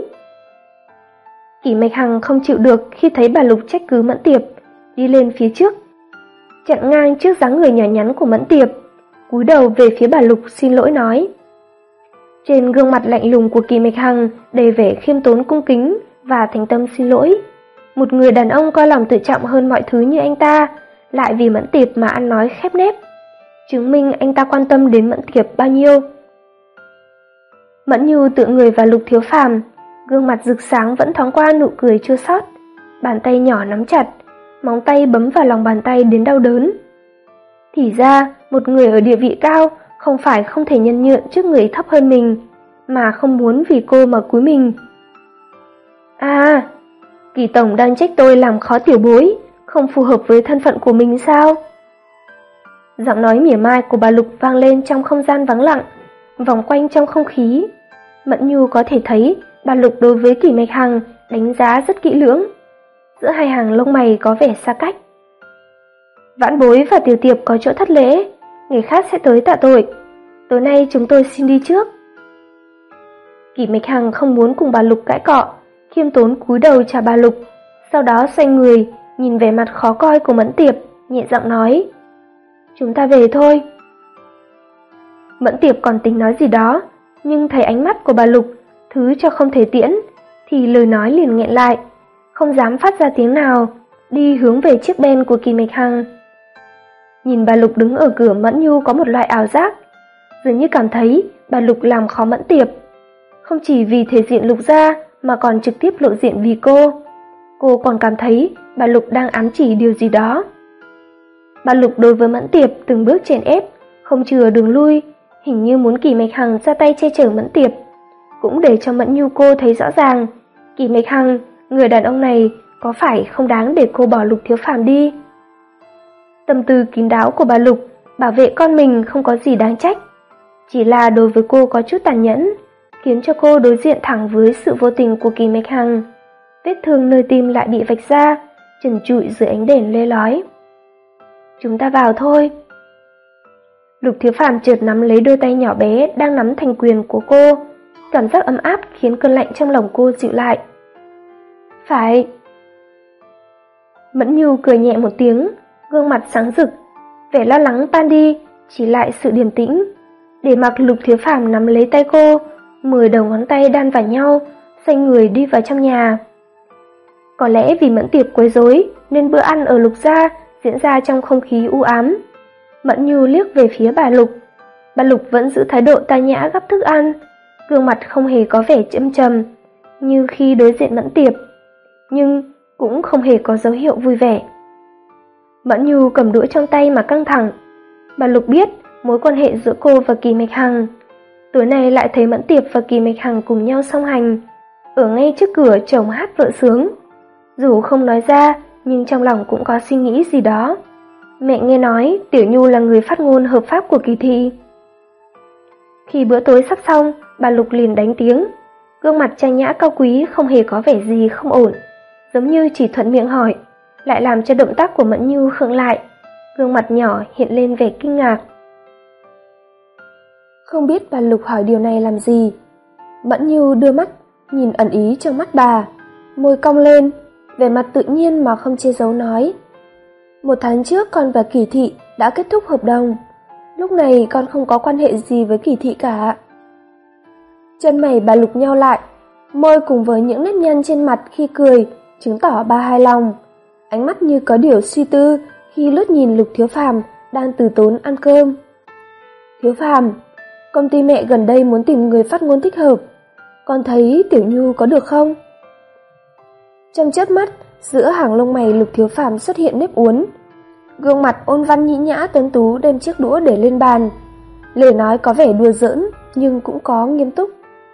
[SPEAKER 1] Kỷ Mạch Hằng không chịu được khi thấy bà Lục trách cứ Mẫn Tiệp, đi lên phía trước, chặn ngang trước dáng người nhỏ nhắn của Mẫn Tiệp, cúi đầu về phía bà Lục xin lỗi nói. Trên gương mặt lạnh lùng của Kỳ Mạch Hằng đầy vẻ khiêm tốn cung kính và thành tâm xin lỗi. Một người đàn ông coi lòng tự trọng hơn mọi thứ như anh ta, lại vì Mẫn Tiệp mà ăn nói khép nép, chứng minh anh ta quan tâm đến Mẫn Tiệp bao nhiêu. Mẫn Nhu tựa người vào Lục Thiếu Phàm, gương mặt rực sáng vẫn thoáng qua nụ cười chua xót, bàn tay nhỏ nắm chặt, móng tay bấm vào lòng bàn tay đến đau đớn. Thì ra, một người ở địa vị cao không phải không thể nhân nhượng trước người thấp hơn mình, mà không muốn vì cô mà cúi mình. À, Kỳ tổng đang trách tôi làm khó tiểu bối, không phù hợp với thân phận của mình sao? Giọng nói mỉa mai của bà Lục vang lên trong không gian vắng lặng, vòng quanh trong không khí. Mẫn Nhu có thể thấy bà Lục đối với Kỳ Mạch Hằng đánh giá rất kỹ lưỡng. Giữa hai hàng lông mày có vẻ xa cách. Vãn bối và tiểu Tiệp có chỗ thất lễ, người khác sẽ tới tạ tội. Tối nay chúng tôi xin đi trước. Kỳ Mạch Hằng không muốn cùng bà Lục cãi cọ, khiêm tốn cúi đầu chào bà Lục, sau đó xoay người, nhìn vẻ mặt khó coi của Mẫn Tiệp, nhẹ giọng nói: Chúng ta về thôi. Mẫn Tiệp còn tính nói gì đó, nhưng thấy ánh mắt của bà Lục, thứ cho không thể tiễn, thì lời nói liền nghẹn lại, không dám phát ra tiếng nào, đi hướng về chiếc ben của Kỳ Mạch Hằng. Nhìn bà Lục đứng ở cửa, Mẫn Nhu có một loại ảo giác, dường như cảm thấy bà Lục làm khó Mẫn Tiệp, không chỉ vì thể diện Lục gia mà còn trực tiếp lộ diện vì cô. Cô còn cảm thấy bà Lục đang ám chỉ điều gì đó. Bà Lục đối với Mẫn Tiệp từng bước chèn ép, không chừa đường lui, hình như muốn Kỷ Mạch Hằng ra tay che chở Mẫn Tiệp, cũng để cho Mẫn Nhu cô thấy rõ ràng, Kỷ Mạch Hằng, người đàn ông này có phải không đáng để cô bỏ Lục Thiếu Phàm đi. Tâm tư kín đáo của bà Lục bảo vệ con mình không có gì đáng trách, chỉ là đối với cô có chút tàn nhẫn, khiến cho cô đối diện thẳng với sự vô tình của Kỷ Mạch Hằng. Vết thương nơi tim lại bị vạch ra, trần trụi dưới ánh đèn le lói. Chúng ta vào thôi. Lục Thiếu Phàm chợt nắm lấy đôi tay nhỏ bé đang nắm thành quyền của cô, cảm giác ấm áp khiến cơn lạnh trong lòng cô dịu lại. Phải. Mẫn Nhu cười nhẹ một tiếng, gương mặt sáng rực, vẻ lo lắng tan đi, chỉ lại sự điềm tĩnh. Để mặc Lục Thiếu Phàm nắm lấy tay cô, mười đầu ngón tay đan vào nhau, xoay người đi vào trong nhà. Có lẽ vì Mẫn Tiệp quấy rối nên bữa ăn ở Lục gia diễn ra trong không khí u ám. Mẫn Nhu liếc về phía bà Lục. Bà Lục vẫn giữ thái độ tao nhã gắp thức ăn, gương mặt không hề có vẻ châm trầm như khi đối diện Mẫn Tiệp, nhưng cũng không hề có dấu hiệu vui vẻ. Mẫn Nhu cầm đũa trong tay mà căng thẳng. Bà Lục biết mối quan hệ giữa cô và Kỷ Mạch Hằng. Tối nay lại thấy Mẫn Tiệp và Kỷ Mạch Hằng cùng nhau song hành, ở ngay trước cửa chồng hát vợ sướng. Dù không nói ra, nhưng trong lòng cũng có suy nghĩ gì đó. Mẹ nghe nói Tiểu Nhu là người phát ngôn hợp pháp của Kỳ Thị. Khi bữa tối sắp xong, bà Lục liền đánh tiếng. Gương mặt trang nhã cao quý không hề có vẻ gì không ổn, giống như chỉ thuận miệng hỏi, lại làm cho động tác của Mẫn Nhu khựng lại. Gương mặt nhỏ hiện lên vẻ kinh ngạc. Không biết bà Lục hỏi điều này làm gì. Mẫn Nhu đưa mắt nhìn ẩn ý trong mắt bà, môi cong lên, vẻ mặt tự nhiên mà không che giấu nói. Một tháng trước con và Kỳ Thị đã kết thúc hợp đồng. Lúc này con không có quan hệ gì với Kỳ Thị cả. Chân mày bà Lục nheo lại, môi cùng với những nét nhăn trên mặt khi cười chứng tỏ bà hài lòng. Ánh mắt như có điều suy tư khi lướt nhìn Lục Thiếu Phàm đang từ tốn ăn cơm. Thiếu Phàm, công ty mẹ gần đây muốn tìm người phát ngôn thích hợp. Con thấy Tiểu Nhu có được không? Trong chớp mắt, giữa hàng lông mày Lục Thiếu Phàm xuất hiện nếp uốn. Gương mặt ôn văn nhĩ nhã tuấn tú đem chiếc đũa để lên bàn. Lời nói có vẻ đùa giỡn nhưng cũng có nghiêm túc.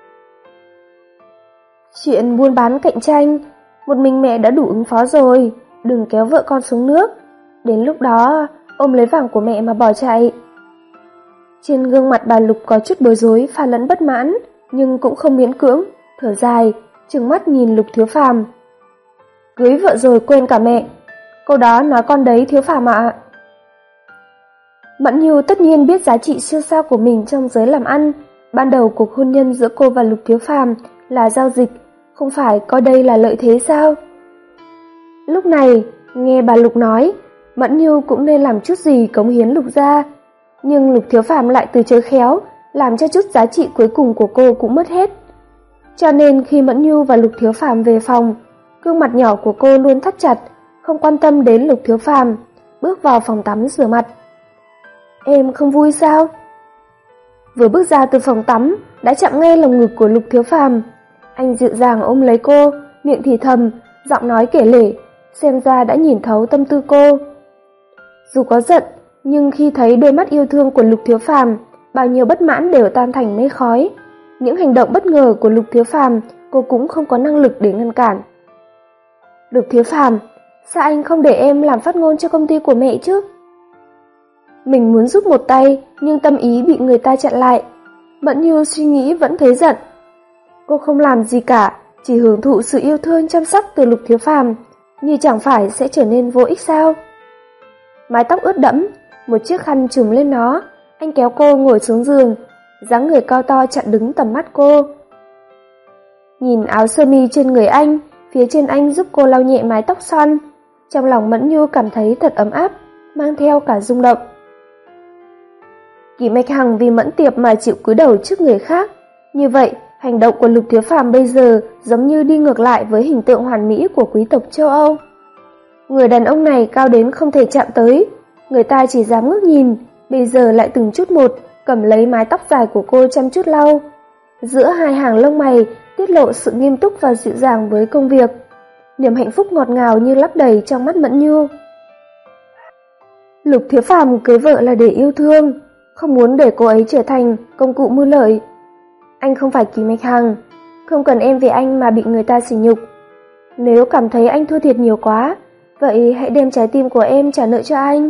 [SPEAKER 1] Chuyện buôn bán cạnh tranh, một mình mẹ đã đủ ứng phó rồi, đừng kéo vợ con xuống nước. Đến lúc đó, ôm lấy vàng của mẹ mà bỏ chạy. Trên gương mặt bà Lục có chút bối rối pha lẫn bất mãn, nhưng cũng không miễn cưỡng, thở dài, trừng mắt nhìn Lục Thiếu Phàm. Cưới vợ rồi quên cả mẹ. Câu đó nói con đấy Thiếu Phàm ạ. Mẫn Nhu tất nhiên biết giá trị siêu sao của mình trong giới làm ăn. Ban đầu cuộc hôn nhân giữa cô và Lục Thiếu Phàm là giao dịch, không phải coi đây là lợi thế sao? Lúc này, nghe bà Lục nói, Mẫn Nhu cũng nên làm chút gì cống hiến Lục gia. Nhưng Lục Thiếu Phàm lại từ chối khéo, làm cho chút giá trị cuối cùng của cô cũng mất hết. Cho nên khi Mẫn Nhu và Lục Thiếu Phàm về phòng, gương mặt nhỏ của cô luôn thắt chặt, không quan tâm đến Lục Thiếu Phàm, bước vào phòng tắm rửa mặt. Em không vui sao? Vừa bước ra từ phòng tắm, đã chạm ngay lồng ngực của Lục Thiếu Phàm. Anh dịu dàng ôm lấy cô, miệng thì thầm, giọng nói kể lể, xem ra đã nhìn thấu tâm tư cô. Dù có giận, nhưng khi thấy đôi mắt yêu thương của Lục Thiếu Phàm, bao nhiêu bất mãn đều tan thành mây khói. Những hành động bất ngờ của Lục Thiếu Phàm, cô cũng không có năng lực để ngăn cản. Lục Thiếu Phàm, sao anh không để em làm phát ngôn cho công ty của mẹ chứ? Mình muốn giúp một tay, nhưng tâm ý bị người ta chặn lại. Mẫn Nhu suy nghĩ vẫn thấy giận. Cô không làm gì cả, chỉ hưởng thụ sự yêu thương chăm sóc từ Lục Thiếu Phàm, như chẳng phải sẽ trở nên vô ích sao? Mái tóc ướt đẫm, một chiếc khăn trùm lên nó, anh kéo cô ngồi xuống giường, dáng người cao to chặn đứng tầm mắt cô. Nhìn áo sơ mi trên người anh, phía trên anh giúp cô lau nhẹ mái tóc xoăn, trong lòng Mẫn Nhu cảm thấy thật ấm áp, mang theo cả rung động. Kỷ Mạch Hằng vì Mẫn Tiệp mà chịu cúi đầu trước người khác, như vậy hành động của Lục Thiếu Phàm bây giờ giống như đi ngược lại với hình tượng hoàn mỹ của quý tộc châu Âu. Người đàn ông này cao đến không thể chạm tới, người ta chỉ dám ngước nhìn, bây giờ lại từng chút một cầm lấy mái tóc dài của cô chăm chút lau. Giữa hai hàng lông mày tiết lộ sự nghiêm túc và dịu dàng với công việc. niềm hạnh phúc ngọt ngào như lấp đầy trong mắt Mẫn Nhu. Lục Thiếu Phàm cưới vợ là để yêu thương, không muốn để cô ấy trở thành công cụ mưu lợi. Anh không phải Kỳ Mạch Hằng, không cần em vì anh mà bị người ta sỉ nhục. Nếu cảm thấy anh thua thiệt nhiều quá, vậy hãy đem trái tim của em trả nợ cho anh.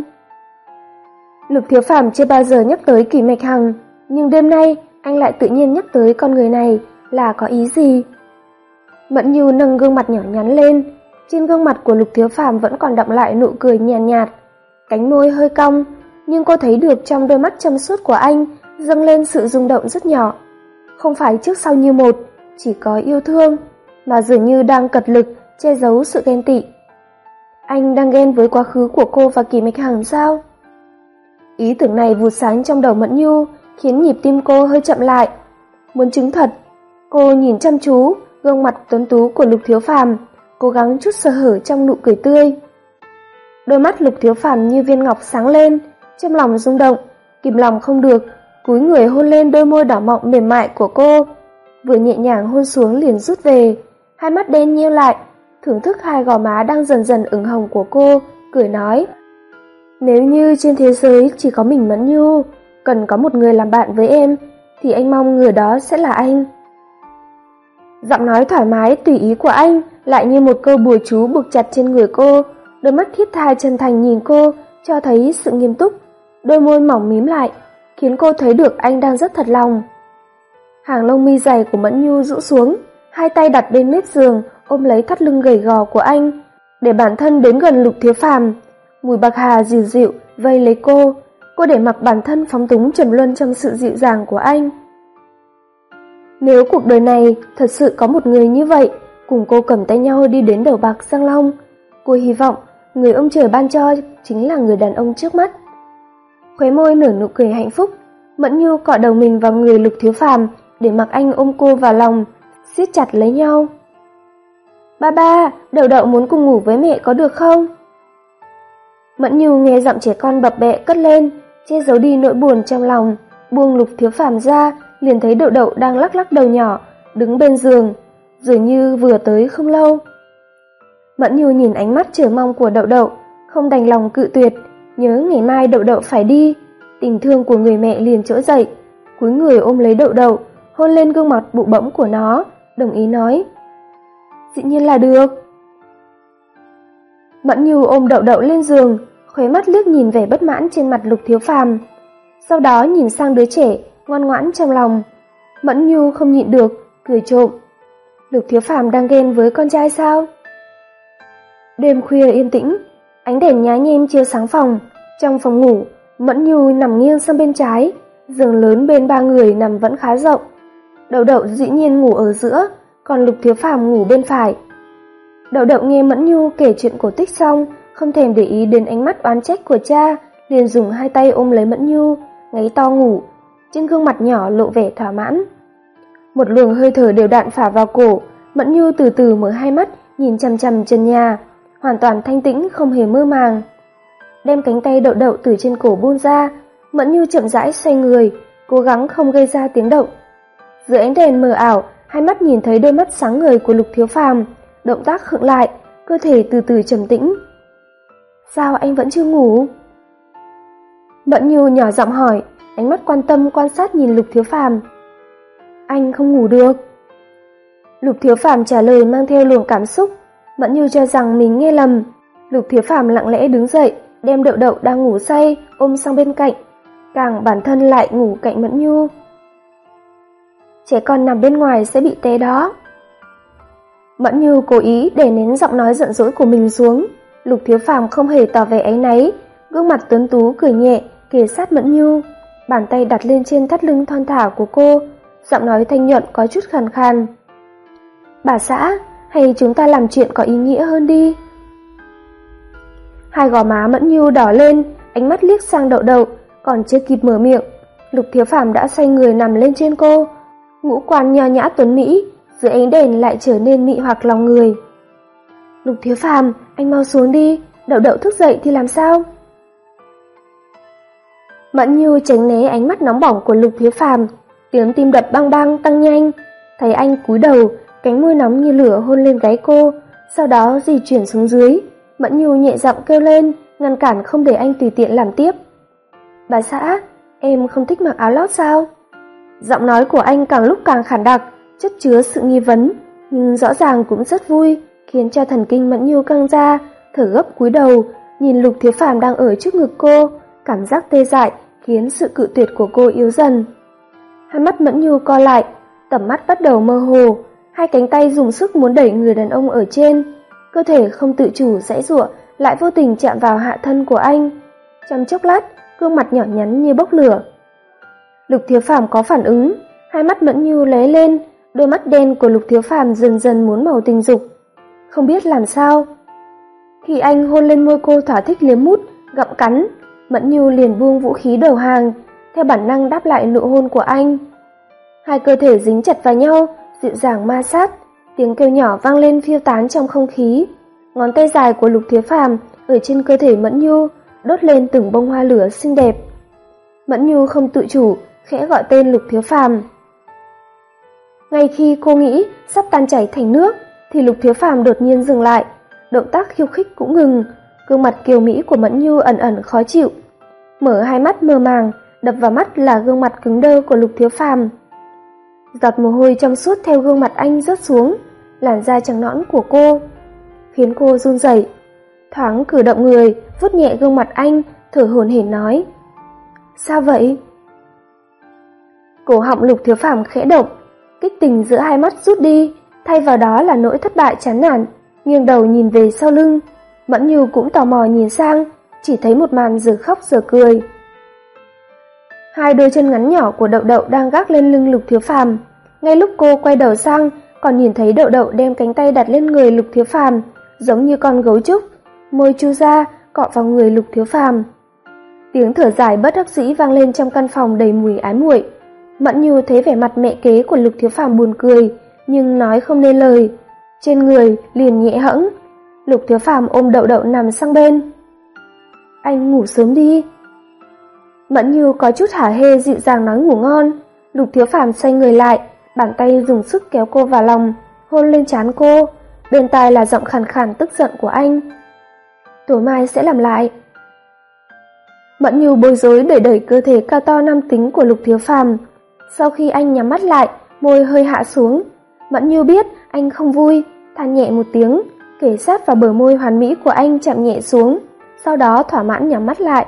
[SPEAKER 1] Lục Thiếu Phàm chưa bao giờ nhắc tới Kỳ Mạch Hằng, nhưng đêm nay anh lại tự nhiên nhắc tới con người này là có ý gì? Mẫn Nhu nâng gương mặt nhỏ nhắn lên, trên gương mặt của Lục Thiếu Phàm vẫn còn đọng lại nụ cười nhàn nhạt, nhạt, cánh môi hơi cong, nhưng cô thấy được trong đôi mắt trong suốt của anh dâng lên sự rung động rất nhỏ. Không phải trước sau như một, chỉ có yêu thương, mà dường như đang cật lực che giấu sự ghen tị. Anh đang ghen với quá khứ của cô và Kỳ Mạch Hằng sao? Ý tưởng này vụt sáng trong đầu Mẫn Nhu, khiến nhịp tim cô hơi chậm lại. Muốn chứng thật, cô nhìn chăm chú gương mặt tuấn tú của Lục Thiếu Phàm, cố gắng chút sơ hở trong nụ cười tươi. Đôi mắt Lục Thiếu Phàm như viên ngọc sáng lên, trong lòng rung động, kìm lòng không được, cúi người hôn lên đôi môi đỏ mọng mềm mại của cô. Vừa nhẹ nhàng hôn xuống liền rút về, hai mắt đen nheo lại, thưởng thức hai gò má đang dần dần ửng hồng của cô, cười nói: "Nếu như trên thế giới chỉ có mình Mẫn Nhu, cần có một người làm bạn với em, thì anh mong người đó sẽ là anh." Giọng nói thoải mái tùy ý của anh lại như một câu bùa chú buộc chặt trên người cô, đôi mắt thiết tha chân thành nhìn cô, cho thấy sự nghiêm túc, đôi môi mỏng mím lại, khiến cô thấy được anh đang rất thật lòng. Hàng lông mi dày của Mẫn Nhu rũ xuống, hai tay đặt bên mép giường, ôm lấy thắt lưng gầy gò của anh, để bản thân đến gần Lục Thiếu Phàm. Mùi bạc hà dịu dịu vây lấy cô, cô để mặc bản thân phóng túng trầm luân trong sự dịu dàng của anh. Nếu cuộc đời này thật sự có một người như vậy, cùng cô cầm tay nhau đi đến đầu bạc Giang Long, cô hy vọng người ông trời ban cho chính là người đàn ông trước mắt. Khóe môi nở nụ cười hạnh phúc, Mẫn Nhu cọ đầu mình vào người Lục Thiếu Phàm để mặc anh ôm cô vào lòng, siết chặt lấy nhau. "Ba ba, Đậu Đậu muốn cùng ngủ với mẹ có được không?" Mẫn Nhu nghe giọng trẻ con bập bẹ cất lên, che giấu đi nỗi buồn trong lòng, buông Lục Thiếu Phàm ra, liền thấy Đậu Đậu đang lắc lắc đầu nhỏ, đứng bên giường, dường như vừa tới không lâu. Mẫn Nhu nhìn ánh mắt chờ mong của Đậu Đậu, không đành lòng cự tuyệt, nhớ ngày mai Đậu Đậu phải đi, tình thương của người mẹ liền trỗi dậy, cúi người ôm lấy Đậu Đậu, hôn lên gương mặt bụ bẫm của nó, đồng ý nói: "Dĩ nhiên là được." Mẫn Nhu ôm Đậu Đậu lên giường, khóe mắt liếc nhìn vẻ bất mãn trên mặt Lục Thiếu Phàm, sau đó nhìn sang đứa trẻ ngoan ngoãn trong lòng. Mẫn Nhu không nhịn được, cười trộm: "Lục Thiếu Phàm đang ghen với con trai sao?" Đêm khuya yên tĩnh, ánh đèn nhá nhem chiếu sáng phòng. Trong phòng ngủ, Mẫn Nhu nằm nghiêng sang bên trái, giường lớn bên ba người nằm vẫn khá rộng. Đậu Đậu dĩ nhiên ngủ ở giữa, còn Lục Thiếu Phàm ngủ bên phải. Đậu Đậu nghe Mẫn Nhu kể chuyện cổ tích xong, không thèm để ý đến ánh mắt oán trách của cha, liền dùng hai tay ôm lấy Mẫn Nhu, ngáy to ngủ, trên gương mặt nhỏ lộ vẻ thỏa mãn. Một luồng hơi thở đều đặn phả vào cổ, Mẫn Nhu từ từ mở hai mắt, nhìn chằm chằm trần nhà, hoàn toàn thanh tĩnh không hề mơ màng. Đem cánh tay Đậu Đậu từ trên cổ buông ra, Mẫn Nhu chậm rãi xoay người, cố gắng không gây ra tiếng động. Dưới ánh đèn mờ ảo, hai mắt nhìn thấy đôi mắt sáng ngời của Lục Thiếu Phàm, động tác khựng lại, cơ thể từ từ trầm tĩnh. "Sao anh vẫn chưa ngủ?" Mẫn Nhu nhỏ giọng hỏi, ánh mắt quan tâm quan sát nhìn Lục Thiếu Phàm. "Anh không ngủ được." Lục Thiếu Phàm trả lời mang theo luồng cảm xúc. Mẫn Nhu cho rằng mình nghe lầm. Lục Thiếu Phàm lặng lẽ đứng dậy, đem Đậu Đậu đang ngủ say ôm sang bên cạnh, càng bản thân lại ngủ cạnh Mẫn Nhu. "Trẻ con nằm bên ngoài sẽ bị té đó." Mẫn Nhu cố ý để nén giọng nói giận dỗi của mình xuống. Lục Thiếu Phàm không hề tỏ vẻ áy náy, gương mặt tuấn tú cười nhẹ, kề sát Mẫn Nhu, bàn tay đặt lên trên thắt lưng thon thả của cô, giọng nói thanh nhuận có chút khàn khàn: "Bà xã, hay chúng ta làm chuyện có ý nghĩa hơn đi." Hai gò má Mẫn Nhu đỏ lên, ánh mắt liếc sang Đậu Đậu, còn chưa kịp mở miệng, Lục Thiếu Phàm đã xoay người nằm lên trên cô, ngũ quan nho nhã tuấn mỹ, dưới ánh đèn lại trở nên mị hoặc lòng người. "Lục Thiếu Phàm, anh mau xuống đi, Đậu Đậu thức dậy thì làm sao?" Mẫn Nhu tránh né ánh mắt nóng bỏng của Lục Thiếu Phàm, tiếng tim đập bang bang tăng nhanh, thấy anh cúi đầu, cánh môi nóng như lửa hôn lên gáy cô, sau đó di chuyển xuống dưới. Mẫn Nhu nhẹ giọng kêu lên, ngăn cản không để anh tùy tiện làm tiếp. Bà xã, em không thích mặc áo lót sao? Giọng nói của anh càng lúc càng khản đặc, chất chứa sự nghi vấn, nhưng rõ ràng cũng rất vui, khiến cho thần kinh Mẫn Nhu căng ra, thở gấp cúi đầu, nhìn Lục Thiếu Phàm đang ở trước ngực cô, cảm giác tê dại khiến sự cự tuyệt của cô yếu dần. Hai mắt Mẫn Nhu co lại, tầm mắt bắt đầu mơ hồ, hai cánh tay dùng sức muốn đẩy người đàn ông ở trên, cơ thể không tự chủ giãy giụa, lại vô tình chạm vào hạ thân của anh. Trong chốc lát, gương mặt nhỏ nhắn như bốc lửa. Lục Thiếu Phàm có phản ứng, hai mắt Mẫn Nhu lóe lên, đôi mắt đen của Lục Thiếu Phàm dần dần muốn màu tình dục. Không biết làm sao, khi anh hôn lên môi cô thỏa thích liếm mút, gặm cắn, Mẫn Nhu liền buông vũ khí đầu hàng, theo bản năng đáp lại nụ hôn của anh. Hai cơ thể dính chặt vào nhau, dịu dàng ma sát, tiếng kêu nhỏ vang lên phiêu tán trong không khí. Ngón tay dài của Lục Thiếu Phàm ở trên cơ thể Mẫn Nhu đốt lên từng bông hoa lửa xinh đẹp. Mẫn Nhu không tự chủ, khẽ gọi tên Lục Thiếu Phàm. Ngay khi cô nghĩ sắp tan chảy thành nước, thì Lục Thiếu Phàm đột nhiên dừng lại, động tác khiêu khích cũng ngừng, gương mặt kiều mỹ của Mẫn Nhu ẩn ẩn khó chịu. Mở hai mắt mơ màng, đập vào mắt là gương mặt cứng đơ của Lục Thiếu Phàm. Giọt mồ hôi trong suốt theo gương mặt anh rớt xuống, làn da trắng nõn của cô, khiến cô run rẩy. Thoáng cử động người, vuốt nhẹ gương mặt anh, thở hổn hển nói: "Sao vậy?" Cổ họng Lục Thiếu Phàm khẽ động, kích tình giữa hai mắt rút đi, thay vào đó là nỗi thất bại chán nản, nghiêng đầu nhìn về sau lưng. Mẫn Nhu cũng tò mò nhìn sang, chỉ thấy một màn giờ khóc giờ cười. Hai đôi chân ngắn nhỏ của Đậu Đậu đang gác lên lưng Lục Thiếu Phàm. Ngay lúc cô quay đầu sang, còn nhìn thấy Đậu Đậu đem cánh tay đặt lên người Lục Thiếu Phàm, giống như con gấu trúc, môi chu ra cọ vào người Lục Thiếu Phàm. Tiếng thở dài bất đắc dĩ vang lên trong căn phòng đầy mùi ái muội. Mẫn Nhu thấy vẻ mặt mẹ kế của Lục Thiếu Phàm buồn cười, nhưng nói không nên lời, trên người liền nhẹ hẫng. Lục Thiếu Phàm ôm Đậu Đậu nằm sang bên. "Anh ngủ sớm đi." Mẫn Nhu có chút hả hê dịu dàng nói ngủ ngon. Lục Thiếu Phàm xoay người lại, bàn tay dùng sức kéo cô vào lòng, hôn lên trán cô, bên tai là giọng khàn khàn tức giận của anh: "Tối mai sẽ làm lại." Mẫn Nhu bối rối đẩy đẩy cơ thể cao to nam tính của Lục Thiếu Phàm. Sau khi anh nhắm mắt lại, môi hơi hạ xuống, Mẫn Nhu biết anh không vui, than nhẹ một tiếng, kề sát vào bờ môi hoàn mỹ của anh chạm nhẹ xuống, sau đó thỏa mãn nhắm mắt lại.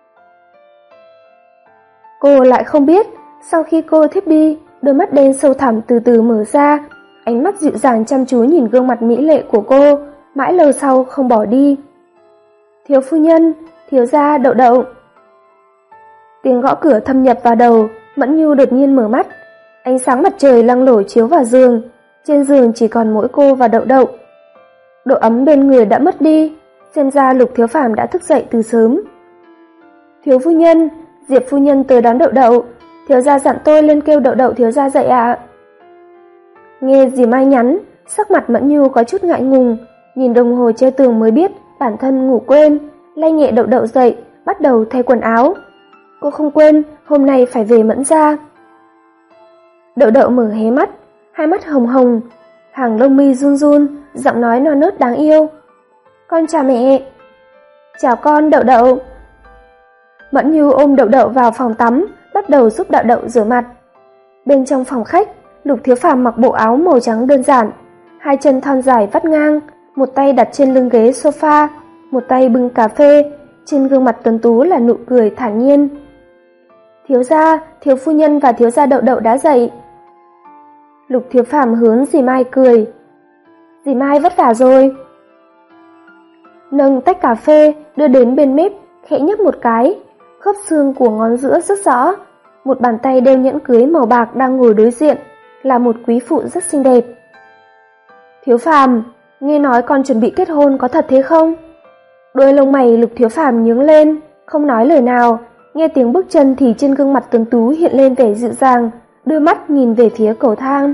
[SPEAKER 1] Cô lại không biết, sau khi cô thiếp đi, đôi mắt đen sâu thẳm từ từ mở ra, ánh mắt dịu dàng chăm chú nhìn gương mặt mỹ lệ của cô, mãi lâu sau không bỏ đi. "Thiếu phu nhân, thiếu gia Đậu Đậu." Tiếng gõ cửa thâm nhập vào đầu, Mẫn Nhu đột nhiên mở mắt. Ánh sáng mặt trời lăng lổ chiếu vào giường, trên giường chỉ còn mỗi cô và Đậu Đậu. Độ ấm bên người đã mất đi, xem ra Lục Thiếu Phàm đã thức dậy từ sớm. "Thiếu phu nhân, Diệp phu nhân tới đón Đậu Đậu, thiếu gia dặn tôi lên kêu Đậu Đậu thiếu gia dậy ạ." Nghe dì Mai nhắn, sắc mặt Mẫn Nhu có chút ngại ngùng, nhìn đồng hồ treo tường mới biết bản thân ngủ quên, lay nhẹ Đậu Đậu dậy, bắt đầu thay quần áo. Cô không quên, hôm nay phải về Mẫn gia. Đậu Đậu mở hé mắt, hai mắt hồng hồng, hàng lông mi run run, giọng nói non nớt đáng yêu. "Con chào mẹ." "Chào con Đậu Đậu." Mẫn Nhu ôm Đậu Đậu vào phòng tắm, bắt đầu giúp Đậu Đậu rửa mặt. Bên trong phòng khách, Lục Thiếu Phàm mặc bộ áo màu trắng đơn giản, hai chân thon dài vắt ngang, một tay đặt trên lưng ghế sofa, một tay bưng cà phê, trên gương mặt tuấn tú là nụ cười thản nhiên. "Thiếu gia, thiếu phu nhân và thiếu gia Đậu Đậu đã dậy." Lục Thiếu Phàm hướng dì Mai cười. "Dì Mai vất vả rồi." Nâng tách cà phê đưa đến bên mép, khẽ nhấp một cái, khớp xương của ngón giữa rất rõ. Một bàn tay đeo nhẫn cưới màu bạc đang ngồi đối diện, là một quý phụ rất xinh đẹp. "Thiếu Phàm, nghe nói con chuẩn bị kết hôn có thật thế không?" Đôi lông mày Lục Thiếu Phàm nhướng lên, không nói lời nào. Nghe tiếng bước chân thì trên gương mặt tuấn tú hiện lên vẻ dịu dàng, đưa mắt nhìn về phía cầu thang.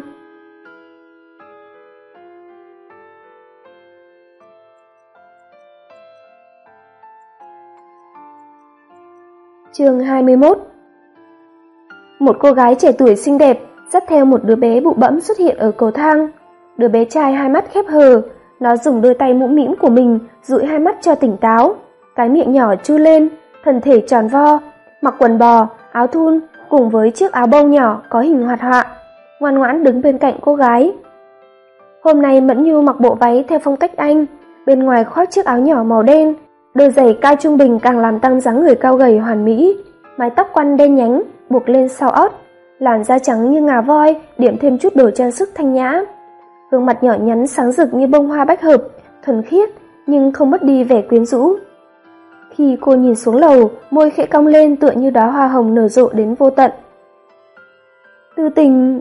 [SPEAKER 1] Chương hai mươi mốt. Một cô gái trẻ tuổi xinh đẹp dắt theo một đứa bé bụ bẫm xuất hiện ở cầu thang. Đứa bé trai hai mắt khép hờ, Nó dùng đôi tay mũm mĩm của mình dụi hai mắt cho tỉnh táo, cái miệng nhỏ chu lên, thân thể tròn vo, mặc quần bò, áo thun cùng với chiếc áo bông nhỏ có hình hoạt họa, ngoan ngoãn đứng bên cạnh cô gái. Hôm nay Mẫn Nhu mặc bộ váy theo phong cách Anh, bên ngoài khoác chiếc áo nhỏ màu đen, đôi giày cao trung bình càng làm tăng dáng người cao gầy hoàn mỹ, mái tóc quăn đen nhánh buộc lên sau ót, làn da trắng như ngà voi điểm thêm chút đồ trang sức thanh nhã. Gương mặt nhỏ nhắn sáng rực như bông hoa bách hợp, thuần khiết nhưng không mất đi vẻ quyến rũ. Khi cô nhìn xuống lầu, môi khẽ cong lên tựa như đóa hoa hồng nở rộ đến vô tận. Tư Tình.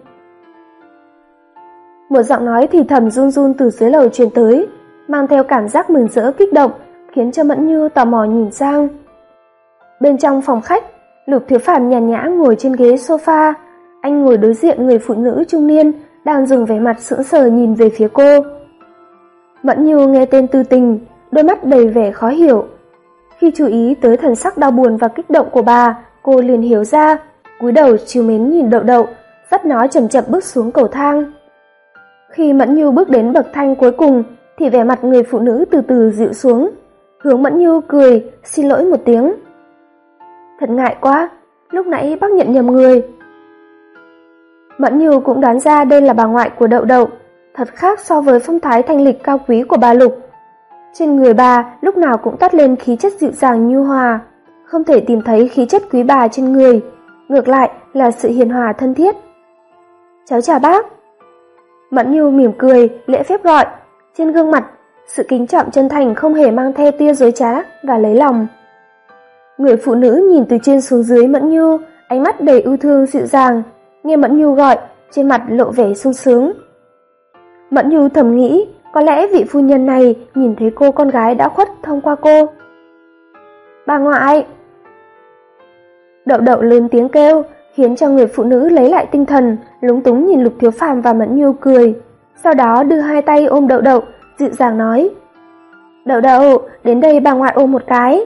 [SPEAKER 1] Một giọng nói thì thầm run run từ dưới lầu truyền tới, mang theo cảm giác mừng rỡ kích động, khiến cho Mẫn Như tò mò nhìn sang. Bên trong phòng khách, Lục Thiếu Phàm nhàn nhã ngồi trên ghế sofa, anh ngồi đối diện người phụ nữ trung niên đang dùng vẻ mặt sững sờ nhìn về phía cô. Mẫn Như nghe tên Tư Tình, đôi mắt đầy vẻ khó hiểu. Khi chú ý tới thần sắc đau buồn và kích động của bà, cô liền hiểu ra, cúi đầu trìu mến nhìn Đậu Đậu, dắt nó chậm chậm bước xuống cầu thang. Khi Mẫn Như bước đến bậc thang cuối cùng, thì vẻ mặt người phụ nữ từ từ dịu xuống, hướng Mẫn Như cười, xin lỗi một tiếng. Thật ngại quá, lúc nãy bác nhận nhầm người. Mẫn Như cũng đoán ra đây là bà ngoại của Đậu Đậu, thật khác so với phong thái thanh lịch cao quý của bà Lục. Trên người bà lúc nào cũng toát lên khí chất dịu dàng nhu hòa, không thể tìm thấy khí chất quý bà trên người, ngược lại là sự hiền hòa thân thiết. Cháu chào bác. Mẫn Như mỉm cười, lễ phép gọi, trên gương mặt, sự kính trọng chân thành không hề mang theo tia dối trá và lấy lòng. Người phụ nữ nhìn từ trên xuống dưới Mẫn Như, ánh mắt đầy yêu thương dịu dàng, nghe Mẫn Như gọi, trên mặt lộ vẻ sung sướng. Mẫn Như thầm nghĩ, có lẽ vị phu nhân này nhìn thấy cô con gái đã khuất thông qua cô. Bà ngoại! Đậu Đậu lớn tiếng kêu, khiến cho người phụ nữ lấy lại tinh thần, lúng túng nhìn Lục Thiếu Phàm và Mẫn Như cười, sau đó đưa hai tay ôm Đậu Đậu, dịu dàng nói: Đậu Đậu, đến đây bà ngoại ôm một cái.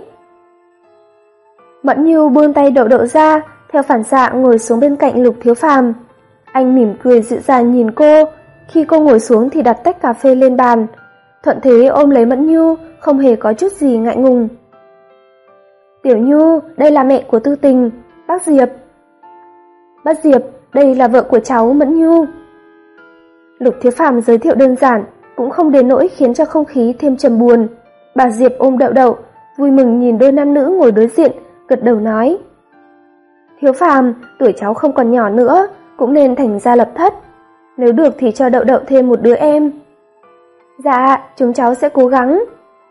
[SPEAKER 1] Mẫn Như buông tay Đậu Đậu ra, theo phản xạ ngồi xuống bên cạnh Lục Thiếu Phàm. Anh mỉm cười dịu dàng nhìn cô, khi cô ngồi xuống thì đặt tách cà phê lên bàn, thuận thế ôm lấy Mẫn Như, không hề có chút gì ngại ngùng. Tiểu Như, đây là mẹ của Tư Tình, bác Diệp. Bác Diệp, đây là vợ của cháu Mẫn Như. Lục Thiếu Phàm giới thiệu đơn giản, cũng không đến nỗi khiến cho không khí thêm trầm buồn. Bà Diệp ôm Đậu Đậu, vui mừng nhìn đôi nam nữ ngồi đối diện, gật đầu nói: Thiếu Phàm, tuổi cháu không còn nhỏ nữa, cũng nên thành gia lập thất. Nếu được thì cho Đậu Đậu thêm một đứa em. Dạ, chúng cháu sẽ cố gắng.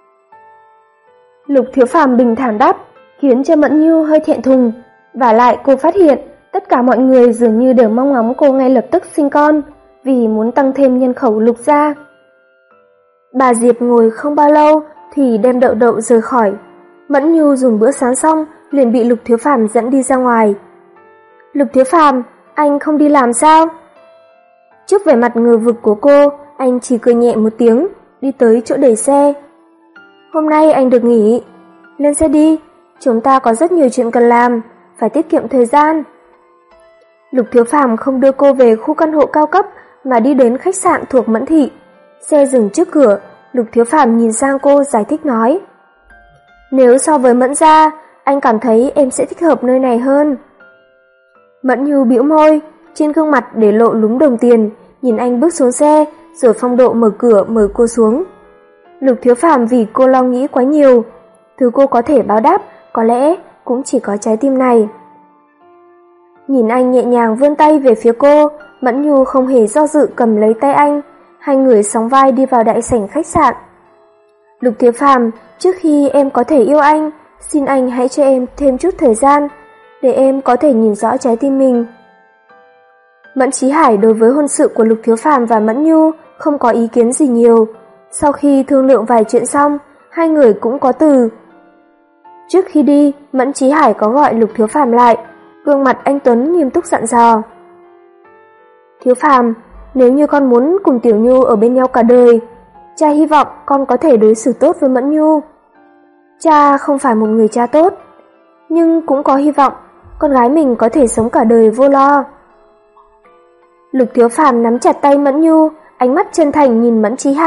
[SPEAKER 1] Lục Thiếu Phàm bình thản đáp, khiến cho Mẫn Như hơi thẹn thùng. Vả lại cô phát hiện, tất cả mọi người dường như đều mong ngóng cô ngay lập tức sinh con, vì muốn tăng thêm nhân khẩu Lục gia. Bà Diệp ngồi không bao lâu thì đem Đậu Đậu rời khỏi. Mẫn Như dùng bữa sáng xong, liền bị Lục Thiếu Phàm dẫn đi ra ngoài. Lục Thiếu Phàm, anh không đi làm sao? Trước vẻ mặt ngờ vực của cô, anh chỉ cười nhẹ một tiếng, đi tới chỗ để xe. Hôm nay anh được nghỉ. Lên xe đi, chúng ta có rất nhiều chuyện cần làm, phải tiết kiệm thời gian. Lục Thiếu Phàm không đưa cô về khu căn hộ cao cấp mà đi đến khách sạn thuộc Mẫn Thị. Xe dừng trước cửa, Lục Thiếu Phàm nhìn sang cô giải thích nói: Nếu so với Mẫn gia, anh cảm thấy em sẽ thích hợp nơi này hơn. Mẫn Như bĩu môi, trên gương mặt để lộ lúm đồng tiền, nhìn anh bước xuống xe, rồi phong độ mở cửa mời cô xuống. Lục Thiếu Phàm vì cô lo nghĩ quá nhiều, thứ cô có thể báo đáp có lẽ cũng chỉ có trái tim này. Nhìn anh nhẹ nhàng vươn tay về phía cô, Mẫn Như không hề do dự cầm lấy tay anh, hai người sóng vai đi vào đại sảnh khách sạn. Lục Thiếu Phàm, trước khi em có thể yêu anh, xin anh hãy cho em thêm chút thời gian, để em có thể nhìn rõ trái tim mình. Mẫn Chí Hải đối với hôn sự của Lục Thiếu Phàm và Mẫn Nhu không có ý kiến gì nhiều. Sau khi thương lượng vài chuyện xong, hai người cũng có từ. Trước khi đi, Mẫn Chí Hải có gọi Lục Thiếu Phàm lại, gương mặt anh tuấn nghiêm túc dặn dò: Thiếu Phàm, nếu như con muốn cùng Tiểu Nhu ở bên nhau cả đời, cha hy vọng con có thể đối xử tốt với Mẫn Nhu. Cha không phải một người cha tốt, nhưng cũng có hy vọng con gái mình có thể sống cả đời vô lo. Lục Thiếu Phàm nắm chặt tay Mẫn Nhu, ánh mắt chân thành nhìn Mẫn Chí Hải,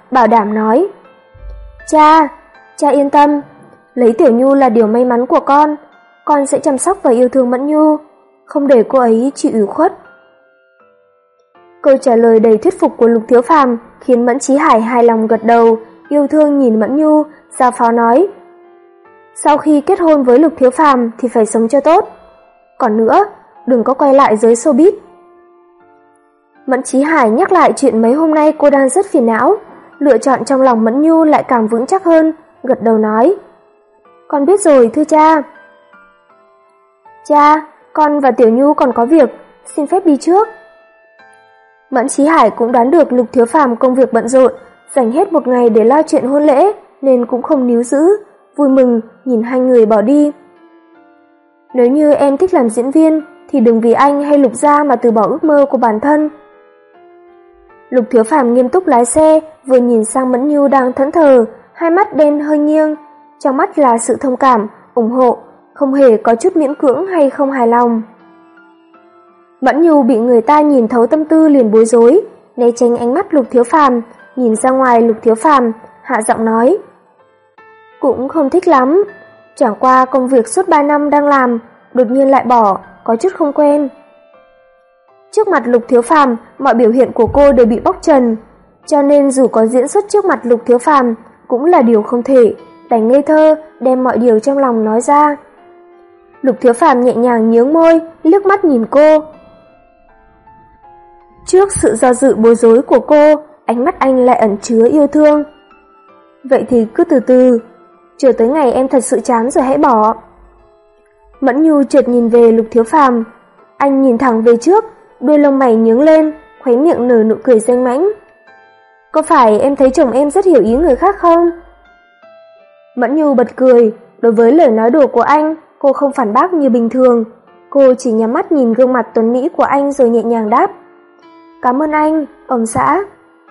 [SPEAKER 1] bảo đảm nói: Cha, cha yên tâm, lấy Tiểu Nhu là điều may mắn của con, con sẽ chăm sóc và yêu thương Mẫn Nhu, không để cô ấy chịu ủy khuất. Câu trả lời đầy thuyết phục của Lục Thiếu Phàm khiến Mẫn Chí Hải hài lòng gật đầu, yêu thương nhìn Mẫn Nhu, giao phó nói: Sau khi kết hôn với Lục Thiếu Phàm thì phải sống cho tốt. Còn nữa, đừng có quay lại giới showbiz. Mẫn Chí Hải nhắc lại chuyện mấy hôm nay cô đang rất phiền não, lựa chọn trong lòng Mẫn Nhu lại càng vững chắc hơn, gật đầu nói: Con biết rồi thưa cha. Cha, con và Tiểu Nhu còn có việc, xin phép đi trước. Mẫn Chí Hải cũng đoán được Lục Thiếu Phàm công việc bận rộn, dành hết một ngày để lo chuyện hôn lễ nên cũng không níu giữ, vui mừng nhìn hai người bỏ đi. Nếu như em thích làm diễn viên thì đừng vì anh hay Lục gia mà từ bỏ ước mơ của bản thân. Lục Thiếu Phàm nghiêm túc lái xe, vừa nhìn sang Mẫn Nhu đang thẫn thờ, hai mắt đen hơi nghiêng, trong mắt là sự thông cảm, ủng hộ, không hề có chút miễn cưỡng hay không hài lòng. Mẫn Nhu bị người ta nhìn thấu tâm tư liền bối rối, né tránh ánh mắt Lục Thiếu Phàm, nhìn ra ngoài Lục Thiếu Phàm, hạ giọng nói: Cũng không thích lắm, chẳng qua công việc suốt ba năm đang làm, đột nhiên lại bỏ, có chút không quen. Trước mặt Lục Thiếu Phàm, mọi biểu hiện của cô đều bị bóc trần, cho nên dù có diễn xuất trước mặt Lục Thiếu Phàm cũng là điều không thể, đành ngây thơ đem mọi điều trong lòng nói ra. Lục Thiếu Phàm nhẹ nhàng nhướng môi, liếc mắt nhìn cô. Trước sự do dự bối rối của cô, ánh mắt anh lại ẩn chứa yêu thương. Vậy thì cứ từ từ, chờ tới ngày em thật sự chán rồi hãy bỏ. Mẫn Nhu chợt nhìn về Lục Thiếu Phàm, anh nhìn thẳng về trước, đuôi lông mày nhướng lên, khóe miệng nở nụ cười danh mãnh. Có phải em thấy chồng em rất hiểu ý người khác không? Mẫn Nhu bật cười, đối với lời nói đùa của anh, cô không phản bác như bình thường, cô chỉ nhắm mắt nhìn gương mặt tuấn mỹ của anh rồi nhẹ nhàng đáp: Cảm ơn anh, ông xã.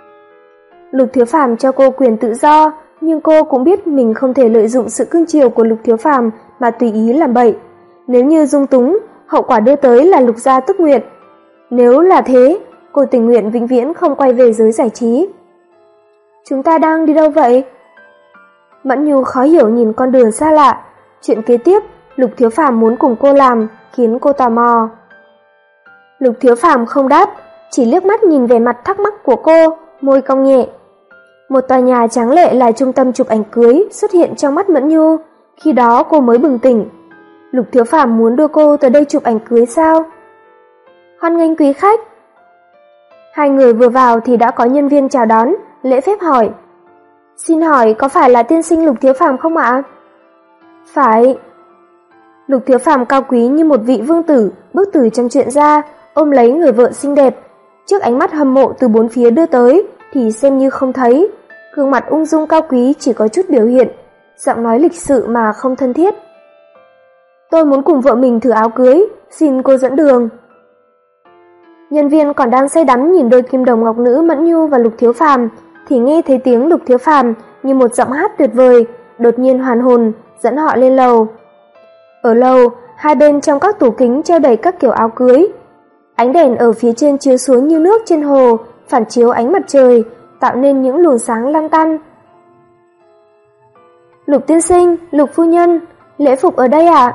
[SPEAKER 1] Lục Thiếu Phàm cho cô quyền tự do, nhưng cô cũng biết mình không thể lợi dụng sự cưng chiều của Lục Thiếu Phàm mà tùy ý làm bậy. Nếu như dung túng, hậu quả đưa tới là Lục gia tức nguyệt. Nếu là thế, cô tình nguyện vĩnh viễn không quay về giới giải trí. Chúng ta đang đi đâu vậy? Mẫn Nhu khó hiểu nhìn con đường xa lạ. Chuyện kế tiếp, Lục Thiếu Phàm muốn cùng cô làm, khiến cô tò mò. Lục Thiếu Phàm không đáp, chỉ liếc mắt nhìn về mặt thắc mắc của cô, môi cong nhẹ. Một tòa nhà tráng lệ là trung tâm chụp ảnh cưới xuất hiện trong mắt Mẫn Nhu, khi đó cô mới bừng tỉnh. Lục Thiếu Phàm muốn đưa cô tới đây chụp ảnh cưới sao? Hoan nghênh quý khách. Hai người vừa vào thì đã có nhân viên chào đón, lễ phép hỏi: Xin hỏi có phải là tiên sinh Lục Thiếu Phàm không ạ? Phải. Lục Thiếu Phàm cao quý như một vị vương tử bước từ trong chuyện ra, ôm lấy người vợ xinh đẹp. Trước ánh mắt hâm mộ từ bốn phía đưa tới thì xem như không thấy, gương mặt ung dung cao quý chỉ có chút biểu hiện, giọng nói lịch sự mà không thân thiết. Tôi muốn cùng vợ mình thử áo cưới, xin cô dẫn đường. Nhân viên còn đang say đắm nhìn đôi kim đồng ngọc nữ Mẫn Nhu và Lục Thiếu Phàm thì nghe thấy tiếng Lục Thiếu Phàm như một giọng hát tuyệt vời, đột nhiên hoàn hồn, dẫn họ lên lầu. Ở lầu, hai bên trong các tủ kính treo đầy các kiểu áo cưới. Ánh đèn ở phía trên chiếu xuống như nước trên hồ, phản chiếu ánh mặt trời, tạo nên những luồng sáng lăn tăn. Lục tiên sinh, Lục phu nhân, lễ phục ở đây ạ?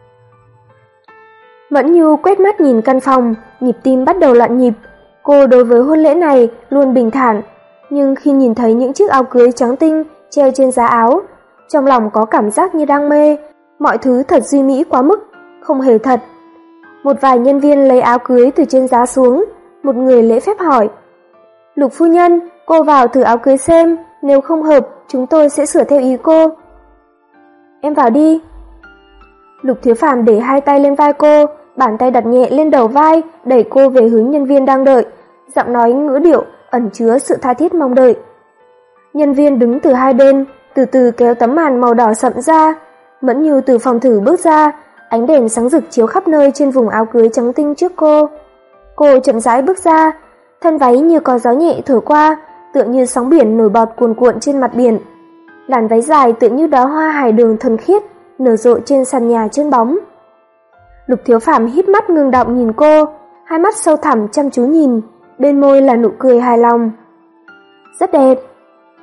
[SPEAKER 1] Mẫn Nhu quét mắt nhìn căn phòng, nhịp tim bắt đầu loạn nhịp. Cô đối với hôn lễ này luôn bình thản, nhưng khi nhìn thấy những chiếc áo cưới trắng tinh treo trên giá áo, trong lòng có cảm giác như đang mê, mọi thứ thật duy mỹ quá mức, không hề thật. Một vài nhân viên lấy áo cưới từ trên giá xuống, một người lễ phép hỏi: Lục phu nhân, cô vào thử áo cưới xem, nếu không hợp, chúng tôi sẽ sửa theo ý cô. Em vào đi. Lục Thiếu Phàm để hai tay lên vai cô, bàn tay đặt nhẹ lên đầu vai, đẩy cô về hướng nhân viên đang đợi, giọng nói ngữ điệu ẩn chứa sự tha thiết mong đợi. Nhân viên đứng từ hai bên, từ từ kéo tấm màn màu đỏ sậm ra. Mẫn Nhu từ phòng thử bước ra, ánh đèn sáng rực chiếu khắp nơi trên vùng áo cưới trắng tinh trước cô. Cô chậm rãi bước ra, thân váy như có gió nhẹ thổi qua, tựa như sóng biển nổi bọt cuồn cuộn trên mặt biển. Làn váy dài tựa như đóa hoa hải đường thuần khiết, nở rộ trên sàn nhà trơn bóng. Lục Thiếu Phàm híp mắt ngưng động nhìn cô, hai mắt sâu thẳm chăm chú nhìn, bên môi là nụ cười hài lòng. Rất đẹp.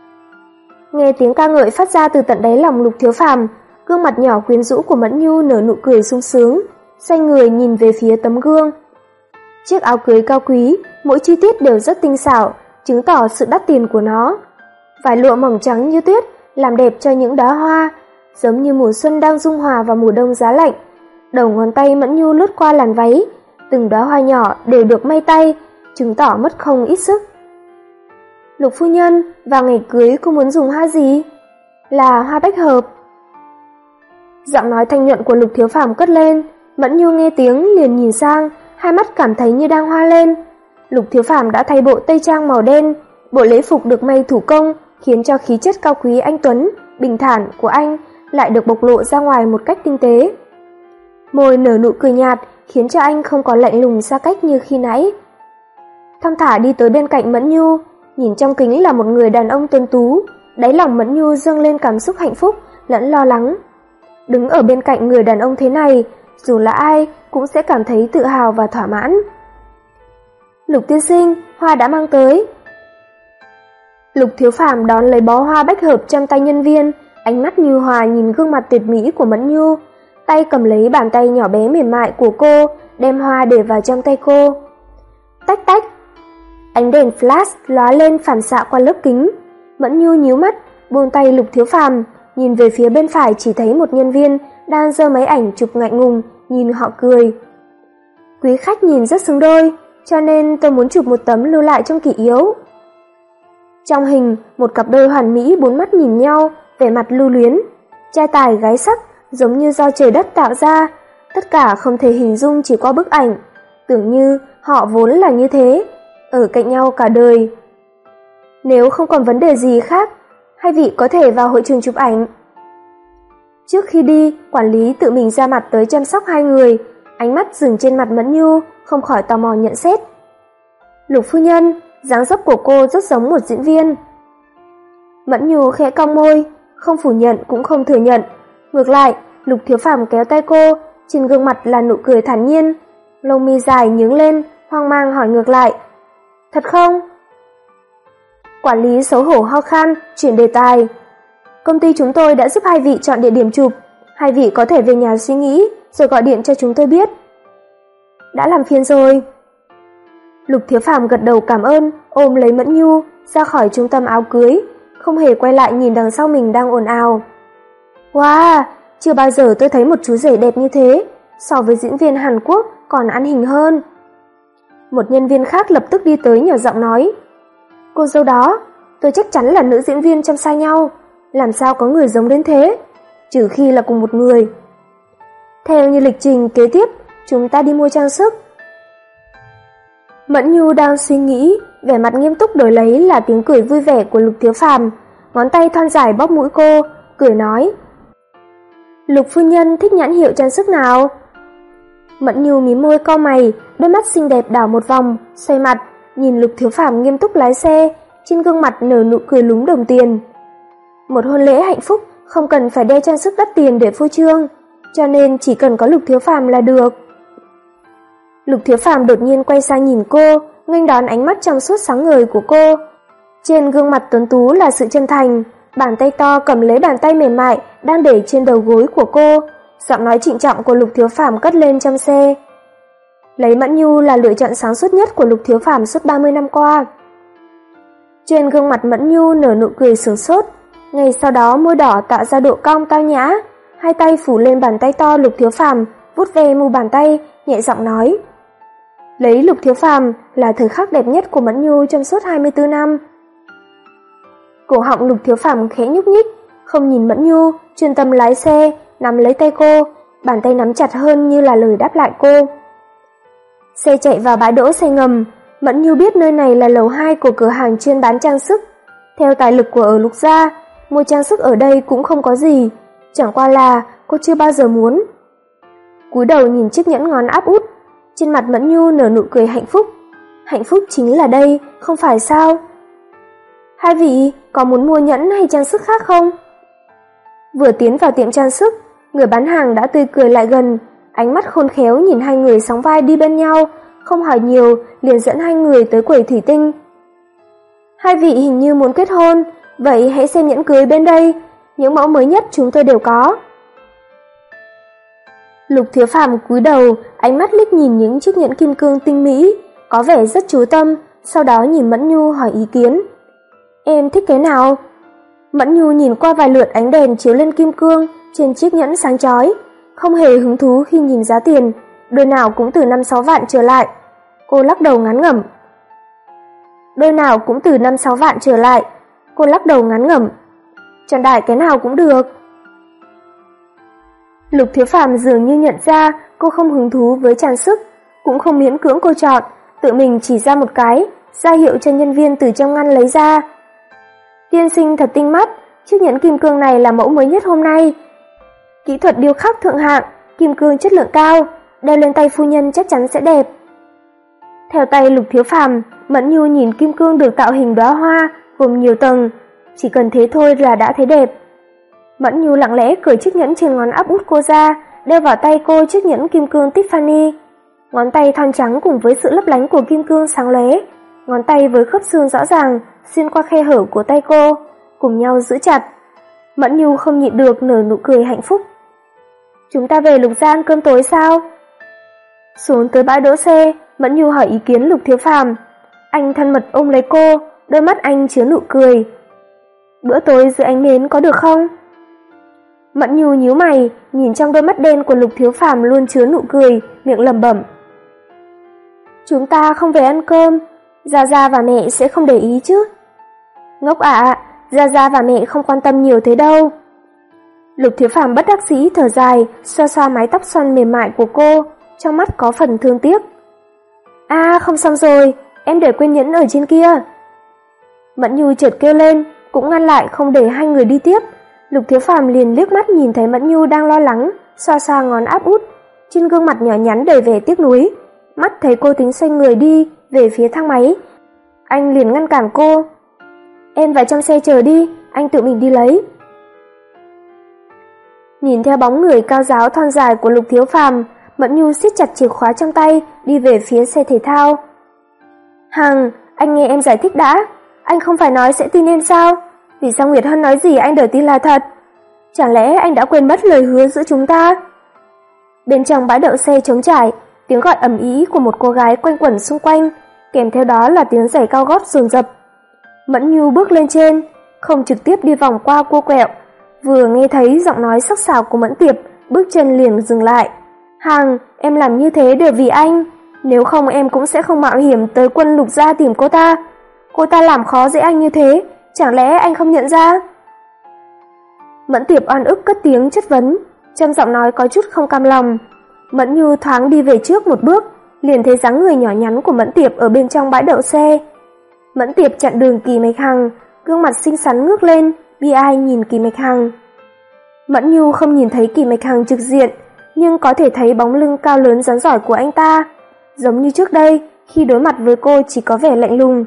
[SPEAKER 1] Nghe tiếng ca ngợi phát ra từ tận đáy lòng Lục Thiếu Phàm, gương mặt nhỏ quyến rũ của Mẫn Nhu nở nụ cười sung sướng, xoay người nhìn về phía tấm gương. Chiếc áo cưới cao quý, mỗi chi tiết đều rất tinh xảo, chứng tỏ sự đắt tiền của nó. Vải lụa mỏng trắng như tuyết, làm đẹp cho những đóa hoa, giống như mùa xuân đang dung hòa vào mùa đông giá lạnh. Đầu ngón tay Mẫn Nhu lướt qua làn váy, từng đóa hoa nhỏ đều được may tay, chứng tỏ mất không ít sức. Lục phu nhân, vào ngày cưới cô muốn dùng hoa gì? Là hoa bách hợp. Giọng nói thanh nhuận của Lục Thiếu Phàm cất lên, Mẫn Nhu nghe tiếng liền nhìn sang, hai mắt cảm thấy như đang hoa lên. Lục Thiếu Phàm đã thay bộ tây trang màu đen, bộ lễ phục được may thủ công, khiến cho khí chất cao quý anh tuấn, bình thản của anh lại được bộc lộ ra ngoài một cách tinh tế. Môi nở nụ cười nhạt, khiến cho anh không còn lạnh lùng xa cách như khi nãy. Thong thả đi tới bên cạnh Mẫn Nhu, nhìn trong kính là một người đàn ông tuấn tú, đáy lòng Mẫn Nhu dâng lên cảm xúc hạnh phúc lẫn lo lắng. Đứng ở bên cạnh người đàn ông thế này, dù là ai cũng sẽ cảm thấy tự hào và thỏa mãn. Lục tiên sinh, hoa đã mang tới. Lục Thiếu Phàm đón lấy bó hoa bách hợp trong tay nhân viên, ánh mắt như hòa nhìn gương mặt tuyệt mỹ của Mẫn Nhu, tay cầm lấy bàn tay nhỏ bé mềm mại của cô, đem hoa để vào trong tay cô. Tách tách. Ánh đèn flash lóa lên phản xạ qua lớp kính. Mẫn Nhu nhíu mắt, buông tay Lục Thiếu Phàm, nhìn về phía bên phải chỉ thấy một nhân viên đang giơ máy ảnh chụp ngại ngùng, nhìn họ cười. Quý khách nhìn rất xứng đôi, cho nên tôi muốn chụp một tấm lưu lại trong kỷ yếu. Trong hình, một cặp đôi hoàn mỹ bốn mắt nhìn nhau, vẻ mặt lưu luyến, trai tài gái sắc, giống như do trời đất tạo ra, tất cả không thể hình dung chỉ qua bức ảnh, tưởng như họ vốn là như thế, ở cạnh nhau cả đời. Nếu không còn vấn đề gì khác, hai vị có thể vào hội trường chụp ảnh. Trước khi đi, quản lý tự mình ra mặt tới chăm sóc hai người, ánh mắt dừng trên mặt Mẫn Nhu, không khỏi tò mò nhận xét. Lục phu nhân, dáng dấp của cô rất giống một diễn viên. Mẫn Nhu khẽ cong môi, không phủ nhận cũng không thừa nhận. Ngược lại, Lục Thiếu Phàm kéo tay cô, trên gương mặt là nụ cười thản nhiên, lông mi dài nhướng lên, hoang mang hỏi ngược lại. Thật không? Quản lý xấu hổ ho khan, chuyển đề tài. Công ty chúng tôi đã giúp hai vị chọn địa điểm chụp, hai vị có thể về nhà suy nghĩ, rồi gọi điện cho chúng tôi biết. Đã làm phiền rồi. Lục Thiếu Phàm gật đầu cảm ơn, ôm lấy Mẫn Nhu, ra khỏi trung tâm áo cưới, không hề quay lại nhìn đằng sau mình đang ồn ào. Wow, chưa bao giờ tôi thấy một chú rể đẹp như thế, so với diễn viên Hàn Quốc còn ăn hình hơn. Một nhân viên khác lập tức đi tới nhỏ giọng nói. Cô dâu đó, tôi chắc chắn là nữ diễn viên trong sai nhau, làm sao có người giống đến thế, trừ khi là cùng một người. Theo như lịch trình kế tiếp, chúng ta đi mua trang sức. Mẫn Nhu đang suy nghĩ, vẻ mặt nghiêm túc đổi lấy là tiếng cười vui vẻ của Lục Thiếu Phàm, ngón tay thon dài bóp mũi cô, cười nói. Lục phu nhân thích nhãn hiệu trang sức nào? Mẫn Nhu mím môi cau mày, đôi mắt xinh đẹp đảo một vòng, xoay mặt, nhìn Lục Thiếu Phàm nghiêm túc lái xe, trên gương mặt nở nụ cười lúng đồng tiền. Một hôn lễ hạnh phúc không cần phải đeo trang sức đắt tiền để phô trương, cho nên chỉ cần có Lục Thiếu Phàm là được. Lục Thiếu Phàm đột nhiên quay sang nhìn cô, nghênh đón ánh mắt trong suốt sáng ngời của cô. Trên gương mặt tuấn tú là sự chân thành, bàn tay to cầm lấy bàn tay mềm mại đang để trên đầu gối của cô, giọng nói trịnh trọng của Lục Thiếu Phàm cất lên trong xe. Lấy Mẫn Nhu là lựa chọn sáng suốt nhất của Lục Thiếu Phàm suốt ba mươi năm qua. Trên gương mặt Mẫn Nhu nở nụ cười sướng sốt, ngay sau đó môi đỏ tạo ra độ cong tao nhã, hai tay phủ lên bàn tay to Lục Thiếu Phàm, vuốt ve mu bàn tay, nhẹ giọng nói. Lấy Lục Thiếu Phàm là thời khắc đẹp nhất của Mẫn Nhu trong suốt hai mươi tư năm. Cổ họng Lục Thiếu Phàm khẽ nhúc nhích, không nhìn Mẫn Nhu, chuyên tâm lái xe, nắm lấy tay cô, bàn tay nắm chặt hơn như là lời đáp lại cô. Xe chạy vào bãi đỗ xe ngầm, Mẫn Nhu biết nơi này là lầu hai của cửa hàng chuyên bán trang sức. Theo tài lực của ở Lục gia, mua trang sức ở đây cũng không có gì, chẳng qua là cô chưa bao giờ muốn. Cúi đầu nhìn chiếc nhẫn ngón áp út, trên mặt Mẫn Nhu nở nụ cười hạnh phúc. Hạnh phúc chính là đây, không phải sao? Hai vị có muốn mua nhẫn hay trang sức khác không? Vừa tiến vào tiệm trang sức, người bán hàng đã tươi cười lại gần, ánh mắt khôn khéo nhìn hai người sóng vai đi bên nhau, không hỏi nhiều, liền dẫn hai người tới quầy thủy tinh. Hai vị hình như muốn kết hôn, Vậy hãy xem nhẫn cưới bên đây, những mẫu mới nhất chúng tôi đều có. Lục Thiếu Phàm cúi đầu, ánh mắt liếc nhìn những chiếc nhẫn kim cương tinh mỹ, có vẻ rất chú tâm, sau đó nhìn Mẫn Nhu hỏi ý kiến. Em thích cái nào? Mẫn Nhu nhìn qua vài lượt ánh đèn chiếu lên kim cương trên chiếc nhẫn sáng chói, không hề hứng thú khi nhìn giá tiền, đôi nào cũng từ năm sáu vạn trở lại. Cô lắc đầu ngán ngẩm. Đôi nào cũng từ năm sáu vạn trở lại. Cô lắc đầu ngán ngẩm. Chọn đại cái nào cũng được. Lục Thiếu Phàm dường như nhận ra cô không hứng thú với trang sức, cũng không miễn cưỡng cô chọn, tự mình chỉ ra một cái, ra hiệu cho nhân viên từ trong ngăn lấy ra. Tiên sinh thật tinh mắt, chiếc nhẫn kim cương này là mẫu mới nhất hôm nay. Kỹ thuật điêu khắc thượng hạng, kim cương chất lượng cao, đeo lên tay phu nhân chắc chắn sẽ đẹp. Theo tay Lục Thiếu Phàm, Mẫn Nhu nhìn kim cương được tạo hình đóa hoa, gồm nhiều tầng, chỉ cần thế thôi là đã thấy đẹp. Mẫn Nhu lặng lẽ cởi chiếc nhẫn trên ngón áp út cô ra, đeo vào tay cô chiếc nhẫn kim cương Tiffany. Ngón tay thon trắng cùng với sự lấp lánh của kim cương sáng lóe, ngón tay với khớp xương rõ ràng xuyên qua khe hở của tay cô, cùng nhau giữ chặt. Mẫn Nhu không nhịn được nở nụ cười hạnh phúc. Chúng ta về Lục gia ăn cơm tối sao? Xuống tới bãi đỗ xe, Mẫn Nhu hỏi ý kiến Lục Thiếu Phàm. Anh thân mật ôm lấy cô, đôi mắt anh chứa nụ cười. Bữa tối dưới ánh nến có được không? Mẫn Nhu nhíu mày, nhìn trong đôi mắt đen của Lục Thiếu Phàm luôn chứa nụ cười, miệng lẩm bẩm. Chúng ta không về ăn cơm, Gia Gia và mẹ sẽ không để ý chứ? Ngốc ạ, à, Gia Gia và mẹ không quan tâm nhiều thế đâu. Lục Thiếu Phàm bất đắc dĩ thở dài, xoa xoa mái tóc xoăn mềm mại của cô, trong mắt có phần thương tiếc. À, không xong rồi, em để quên nhẫn ở trên kia. Mẫn Nhu chợt kêu lên, cũng ngăn lại không để hai người đi tiếp. Lục Thiếu Phàm liền liếc mắt nhìn thấy Mẫn Nhu đang lo lắng, xoa xoa ngón áp út, trên gương mặt nhỏ nhắn đầy vẻ tiếc nuối. Mắt thấy cô tính xoay người đi về phía thang máy, anh liền ngăn cản cô. Em vào trong xe chờ đi, anh tự mình đi lấy. Nhìn theo bóng người cao ráo thon dài của Lục Thiếu Phàm, Mẫn Nhu siết chặt chìa khóa trong tay, đi về phía xe thể thao. Hằng, anh nghe em giải thích đã, anh không phải nói sẽ tin em sao? Vì sao Nguyệt Hân nói gì anh đều tin là thật? Chẳng lẽ anh đã quên mất lời hứa giữa chúng ta? Bên trong bãi đậu xe trống trải, tiếng gọi ầm ĩ của một cô gái quanh quẩn xung quanh, kèm theo đó là tiếng giày cao gót dồn dập. Mẫn Nhu bước lên trên, không trực tiếp đi vòng qua cô quẹo, vừa nghe thấy giọng nói sắc sảo của Mẫn Tiệp, bước chân liền dừng lại. Hằng, em làm như thế đều vì anh, nếu không em cũng sẽ không mạo hiểm tới Quân Lục gia tìm cô ta. Cô ta làm khó dễ anh như thế, chẳng lẽ anh không nhận ra? Mẫn Tiệp oan ức cất tiếng chất vấn, trong giọng nói có chút không cam lòng. Mẫn Nhu thoáng đi về trước một bước, liền thấy dáng người nhỏ nhắn của Mẫn Tiệp ở bên trong bãi đậu xe. Mẫn Tiệp chặn đường Kỳ Mạch Hằng, gương mặt xinh xắn ngước lên, bi ai nhìn Kỳ Mạch Hằng. Mẫn Nhu không nhìn thấy Kỳ Mạch Hằng trực diện, nhưng có thể thấy bóng lưng cao lớn rắn giỏi của anh ta, giống như trước đây, khi đối mặt với cô chỉ có vẻ lạnh lùng.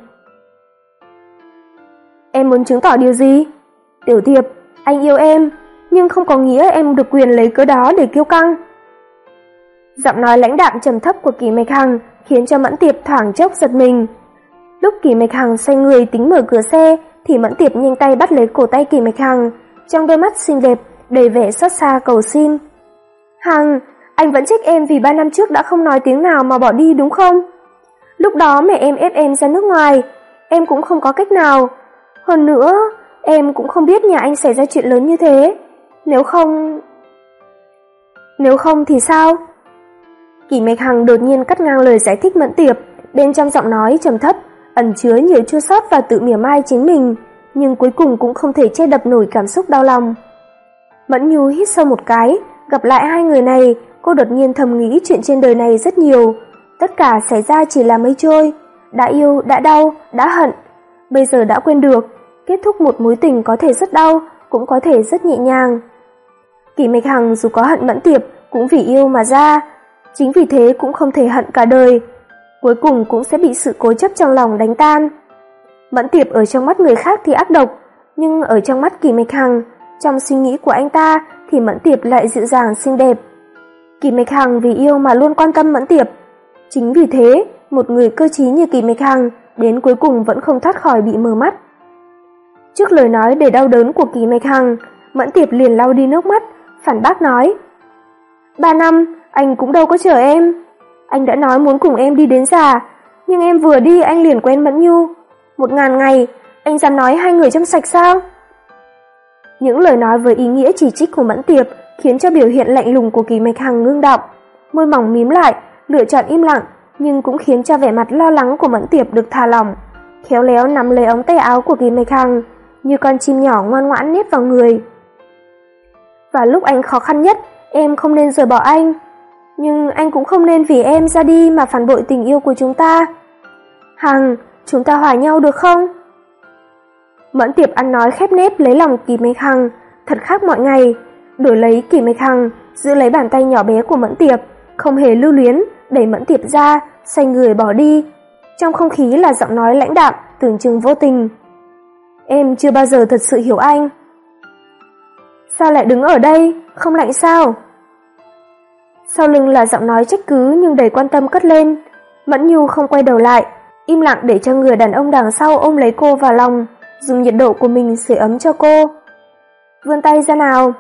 [SPEAKER 1] Em muốn chứng tỏ điều gì? Tiểu Tiệp, anh yêu em, nhưng không có nghĩa em được quyền lấy cớ đó để kiêu căng. Giọng nói lãnh đạm trầm thấp của Kỳ Mạch Hằng khiến cho Mẫn Tiệp thoảng chốc giật mình. Lúc Kỳ Mạch Hằng xoay người tính mở cửa xe, thì Mẫn Tiệp nhanh tay bắt lấy cổ tay Kỳ Mạch Hằng, trong đôi mắt xinh đẹp đầy vẻ xót xa cầu xin. Hằng, anh vẫn trách em vì ba năm trước đã không nói tiếng nào mà bỏ đi đúng không? Lúc đó mẹ em ép em ra nước ngoài, em cũng không có cách nào. Hơn nữa, em cũng không biết nhà anh xảy ra chuyện lớn như thế. Nếu không... Nếu không thì sao? Kỳ Mạch Hằng đột nhiên cắt ngang lời giải thích Mẫn Tiệp, bên trong giọng nói trầm thấp, ẩn chứa nhiều chua xót và tự mỉa mai chính mình, nhưng cuối cùng cũng không thể che đập nổi cảm xúc đau lòng. Mẫn Nhu hít sâu một cái, gặp lại hai người này, cô đột nhiên thầm nghĩ chuyện trên đời này rất nhiều, tất cả xảy ra chỉ là mây trôi, đã yêu, đã đau, đã hận, bây giờ đã quên được, kết thúc một mối tình có thể rất đau, cũng có thể rất nhẹ nhàng. Kỳ Mạch Hằng dù có hận Mẫn Tiệp cũng vì yêu mà ra, chính vì thế cũng không thể hận cả đời, cuối cùng cũng sẽ bị sự cố chấp trong lòng đánh tan. Mẫn Tiệp ở trong mắt người khác thì ác độc, nhưng ở trong mắt Kỳ Mạch Hằng, trong suy nghĩ của anh ta thì Mẫn Tiệp lại dịu dàng xinh đẹp. Kỳ Mạch Hằng vì yêu mà luôn quan tâm Mẫn Tiệp, chính vì thế một người cơ trí như Kỳ Mạch Hằng đến cuối cùng vẫn không thoát khỏi bị mờ mắt. Trước lời nói để đau đớn của Kỳ Mạch Hằng, Mẫn Tiệp liền lau đi nước mắt, phản bác nói: Ba năm, anh cũng đâu có chờ em. Anh đã nói muốn cùng em đi đến già, nhưng em vừa đi anh liền quen Mẫn Nhu. Một ngàn ngày, anh dám nói hai người trong sạch sao? Những lời nói với ý nghĩa chỉ trích của Mẫn Tiệp khiến cho biểu hiện lạnh lùng của Kỳ Mạch Hằng ngưng đọng, môi mỏng mím lại, lựa chọn im lặng, nhưng cũng khiến cho vẻ mặt lo lắng của Mẫn Tiệp được thả lỏng, khéo léo nắm lấy ống tay áo của Kỳ Mạch Hằng, như con chim nhỏ ngoan ngoãn nép vào người. Và lúc anh khó khăn nhất, em không nên rời bỏ anh, nhưng anh cũng không nên vì em ra đi mà phản bội tình yêu của chúng ta. Hằng, chúng ta hòa nhau được không? Mẫn Tiệp ăn nói khép nép lấy lòng Kỳ Mạch Hằng, thật khác mọi ngày. Đổi lấy Kỳ Mạch Hằng giữ lấy bàn tay nhỏ bé của Mẫn Tiệp, không hề lưu luyến, đẩy Mẫn Tiệp ra, xoay người bỏ đi. Trong không khí là giọng nói lãnh đạm, tưởng chừng vô tình. Em chưa bao giờ thật sự hiểu anh. Sao lại đứng ở đây, không lạnh sao? Sau lưng là giọng nói trách cứ nhưng đầy quan tâm cất lên. Mẫn Nhu không quay đầu lại, im lặng để cho người đàn ông đằng sau ôm lấy cô vào lòng, dùng nhiệt độ của mình sưởi ấm cho cô. Vươn tay ra nào.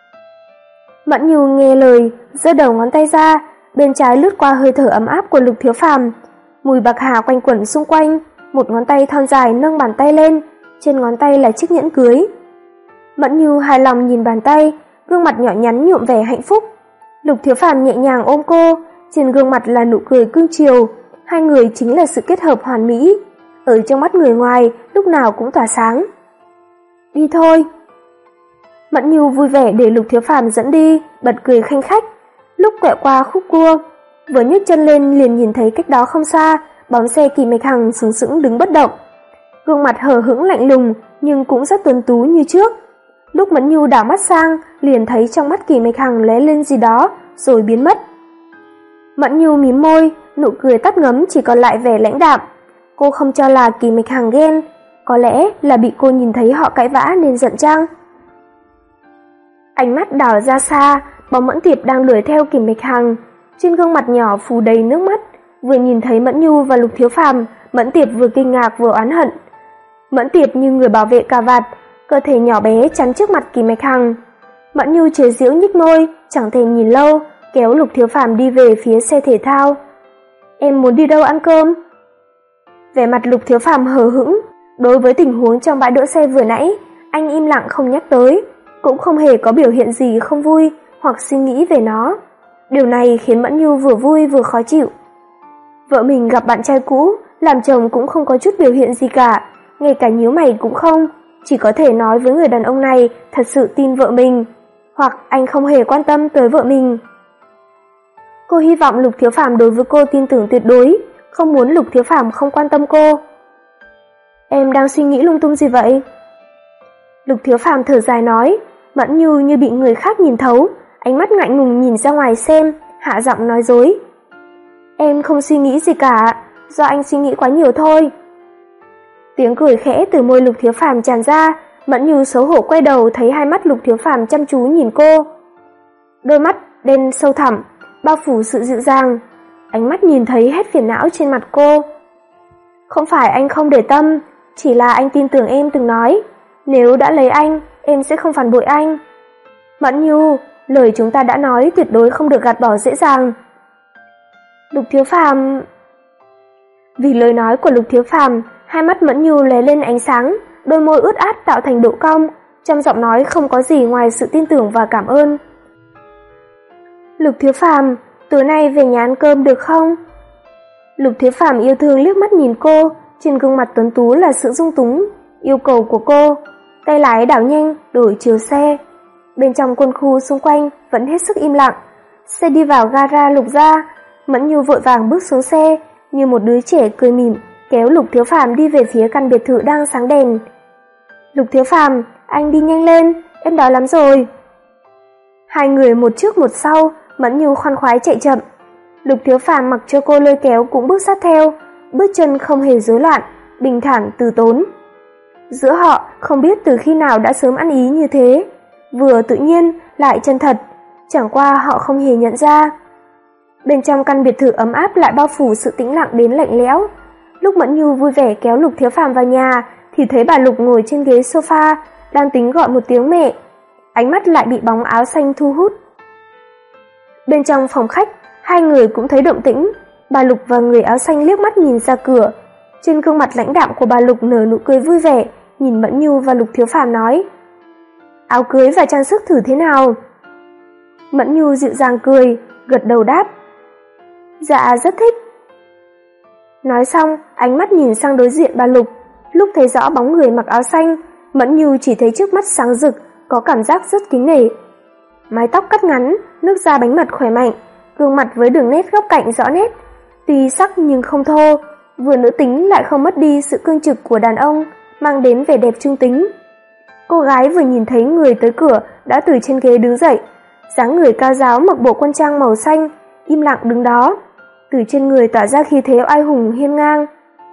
[SPEAKER 1] Mẫn Nhu nghe lời, giơ đầu ngón tay ra, bên trái lướt qua hơi thở ấm áp của Lục Thiếu Phàm, mùi bạc hà quanh quẩn xung quanh, một ngón tay thon dài nâng bàn tay lên, trên ngón tay là chiếc nhẫn cưới. Mẫn Nhu hài lòng nhìn bàn tay, gương mặt nhỏ nhắn nhuộm vẻ hạnh phúc. Lục Thiếu Phàm nhẹ nhàng ôm cô, trên gương mặt là nụ cười cưng chiều, hai người chính là sự kết hợp hoàn mỹ, ở trong mắt người ngoài lúc nào cũng tỏa sáng. Đi thôi. Mẫn Nhu vui vẻ để Lục Thiếu Phàm dẫn đi, bật cười khanh khách. Lúc quẹo qua khúc cua, vừa nhấc chân lên liền nhìn thấy cách đó không xa, bóng xe Kỳ Mạch Hằng sừng sững đứng bất động. Gương mặt hờ hững lạnh lùng nhưng cũng rất tuấn tú như trước. Lúc Mẫn Nhu đảo mắt sang, liền thấy trong mắt Kỳ Mạch Hằng lóe lên gì đó, rồi biến mất. Mẫn Nhu mím môi, nụ cười tắt ngấm chỉ còn lại vẻ lãnh đạm. Cô không cho là Kỳ Mạch Hằng ghen, có lẽ là bị cô nhìn thấy họ cãi vã nên giận chăng? Ánh mắt đảo ra xa, bóng Mẫn Tiệp đang đuổi theo Kỳ Mạch Hằng, trên gương mặt nhỏ phủ đầy nước mắt. Vừa nhìn thấy Mẫn Nhu và Lục Thiếu Phàm, Mẫn Tiệp vừa kinh ngạc vừa oán hận. Mẫn Tiệp như người bảo vệ cà vạt, cơ thể nhỏ bé chắn trước mặt Kỳ Mạch Hằng. Mẫn Nhu chế giễu nhích môi, chẳng thèm nhìn lâu, kéo Lục Thiếu Phàm đi về phía xe thể thao. Em muốn đi đâu ăn cơm? Vẻ mặt Lục Thiếu Phàm hờ hững, đối với tình huống trong bãi đỗ xe vừa nãy, anh im lặng không nhắc tới, cũng không hề có biểu hiện gì không vui hoặc suy nghĩ về nó. Điều này khiến Mẫn Nhu vừa vui vừa khó chịu. Vợ mình gặp bạn trai cũ, làm chồng cũng không có chút biểu hiện gì cả, ngay cả nhíu mày cũng không, chỉ có thể nói với người đàn ông này thật sự tin vợ mình, hoặc anh không hề quan tâm tới vợ mình. Cô hy vọng Lục Thiếu Phàm đối với cô tin tưởng tuyệt đối, không muốn Lục Thiếu Phàm không quan tâm cô. Em đang suy nghĩ lung tung gì vậy? Lục Thiếu Phàm thở dài nói. Mẫn Nhu như bị người khác nhìn thấu, ánh mắt ngại ngùng nhìn ra ngoài xem, hạ giọng nói dối. Em không suy nghĩ gì cả, do anh suy nghĩ quá nhiều thôi. Tiếng cười khẽ từ môi Lục Thiếu Phàm tràn ra, Mẫn Nhu xấu hổ quay đầu thấy hai mắt Lục Thiếu Phàm chăm chú nhìn cô. Đôi mắt đen sâu thẳm, bao phủ sự dịu dàng, ánh mắt nhìn thấy hết phiền não trên mặt cô. Không phải anh không để tâm, chỉ là anh tin tưởng em từng nói, nếu đã lấy anh, em sẽ không phản bội anh. Mẫn Nhu, lời chúng ta đã nói tuyệt đối không được gạt bỏ dễ dàng. Lục Thiếu Phàm... Vì lời nói của Lục Thiếu Phàm, hai mắt Mẫn Nhu lóe lên ánh sáng, đôi môi ướt át tạo thành độ cong, trong giọng nói không có gì ngoài sự tin tưởng và cảm ơn. Lục Thiếu Phàm, tối nay về nhà ăn cơm được không? Lục Thiếu Phàm yêu thương liếc mắt nhìn cô, trên gương mặt tuấn tú là sự dung túng, yêu cầu của cô. Tay lái đảo nhanh, đổi chiều xe. Bên trong quân khu xung quanh vẫn hết sức im lặng. Xe đi vào gara Lục gia, Mẫn Nhu vội vàng bước xuống xe, như một đứa trẻ cười mỉm, kéo Lục Thiếu Phàm đi về phía căn biệt thự đang sáng đèn. Lục Thiếu Phàm, anh đi nhanh lên, em đói lắm rồi. Hai người một trước một sau, Mẫn Nhu khoan khoái chạy chậm. Lục Thiếu Phàm mặc cho cô lôi kéo cũng bước sát theo, bước chân không hề rối loạn, bình thản từ tốn. Giữa họ không biết từ khi nào đã sớm ăn ý như thế, vừa tự nhiên lại chân thật, chẳng qua họ không hề nhận ra. Bên trong căn biệt thự ấm áp lại bao phủ sự tĩnh lặng đến lạnh lẽo. Lúc Mẫn Nhu vui vẻ kéo Lục Thiếu Phàm vào nhà, thì thấy bà Lục ngồi trên ghế sofa, đang tính gọi một tiếng mẹ. Ánh mắt lại bị bóng áo xanh thu hút. Bên trong phòng khách, hai người cũng thấy động tĩnh. Bà Lục và người áo xanh liếc mắt nhìn ra cửa. Trên gương mặt lãnh đạm của bà Lục nở nụ cười vui vẻ, nhìn Mẫn Nhu và Lục Thiếu Phàm nói: "Áo cưới và trang sức thử thế nào?" Mẫn Nhu dịu dàng cười, gật đầu đáp: "Dạ rất thích." Nói xong, ánh mắt nhìn sang đối diện bà Lục. Lúc thấy rõ bóng người mặc áo xanh, Mẫn Nhu chỉ thấy trước mắt sáng rực, có cảm giác rất kính nể. Mái tóc cắt ngắn, nước da bánh mật khỏe mạnh, gương mặt với đường nét góc cạnh rõ nét, tuy sắc nhưng không thô, vừa nữ tính lại không mất đi sự cương trực của đàn ông, mang đến vẻ đẹp trung tính. Cô gái vừa nhìn thấy người tới cửa đã từ trên ghế đứng dậy, dáng người cao ráo mặc bộ quân trang màu xanh, im lặng đứng đó, từ trên người tỏa ra khí thế oai hùng hiên ngang.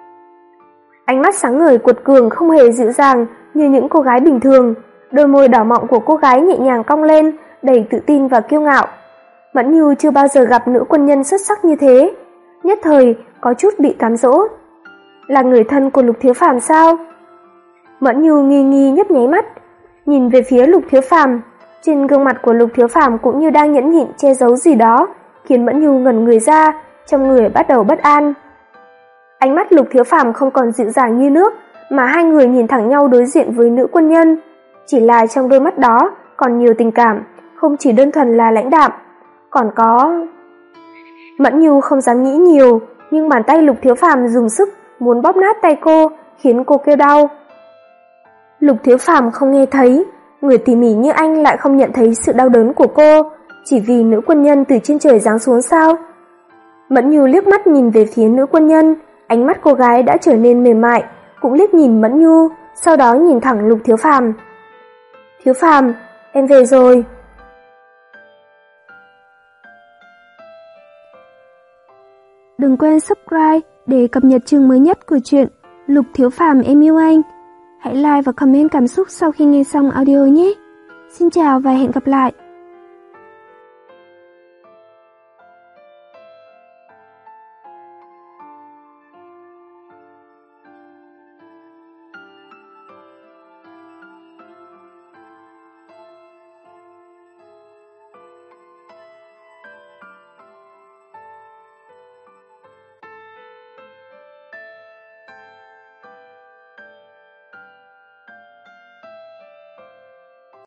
[SPEAKER 1] Ánh mắt sáng ngời cuột cường không hề dịu dàng như những cô gái bình thường, đôi môi đỏ mọng của cô gái nhẹ nhàng cong lên, đầy tự tin và kiêu ngạo. Mẫn Nhu chưa bao giờ gặp nữ quân nhân xuất sắc như thế, nhất thời có chút bị cám dỗ. Là người thân của Lục Thiếu Phàm sao? Mẫn Nhu nghi nghi nhấp nháy mắt, nhìn về phía Lục Thiếu Phàm. Trên gương mặt của Lục Thiếu Phàm cũng như đang nhẫn nhịn che giấu gì đó, khiến Mẫn Nhu ngẩn người ra, trong người bắt đầu bất an. Ánh mắt Lục Thiếu Phàm không còn dịu dàng như nước, mà hai người nhìn thẳng nhau đối diện với nữ quân nhân, chỉ là trong đôi mắt đó còn nhiều tình cảm, không chỉ đơn thuần là lãnh đạm, còn có... Mẫn Nhu không dám nghĩ nhiều, nhưng bàn tay Lục Thiếu Phàm dùng sức muốn bóp nát tay cô, khiến cô kêu đau. Lục Thiếu Phàm không nghe thấy, người tỉ mỉ như anh lại không nhận thấy sự đau đớn của cô, chỉ vì nữ quân nhân từ trên trời giáng xuống sao? Mẫn Nhu liếc mắt nhìn về phía nữ quân nhân, ánh mắt cô gái đã trở nên mềm mại, cũng liếc nhìn Mẫn Nhu, sau đó nhìn thẳng Lục Thiếu Phàm. "Thiếu Phàm, em về rồi." Đừng quên subscribe để cập nhật chương mới nhất của truyện Lục Thiếu Phàm Em Yêu Anh. Hãy like và comment cảm xúc sau khi nghe xong audio nhé. Xin chào và hẹn gặp lại.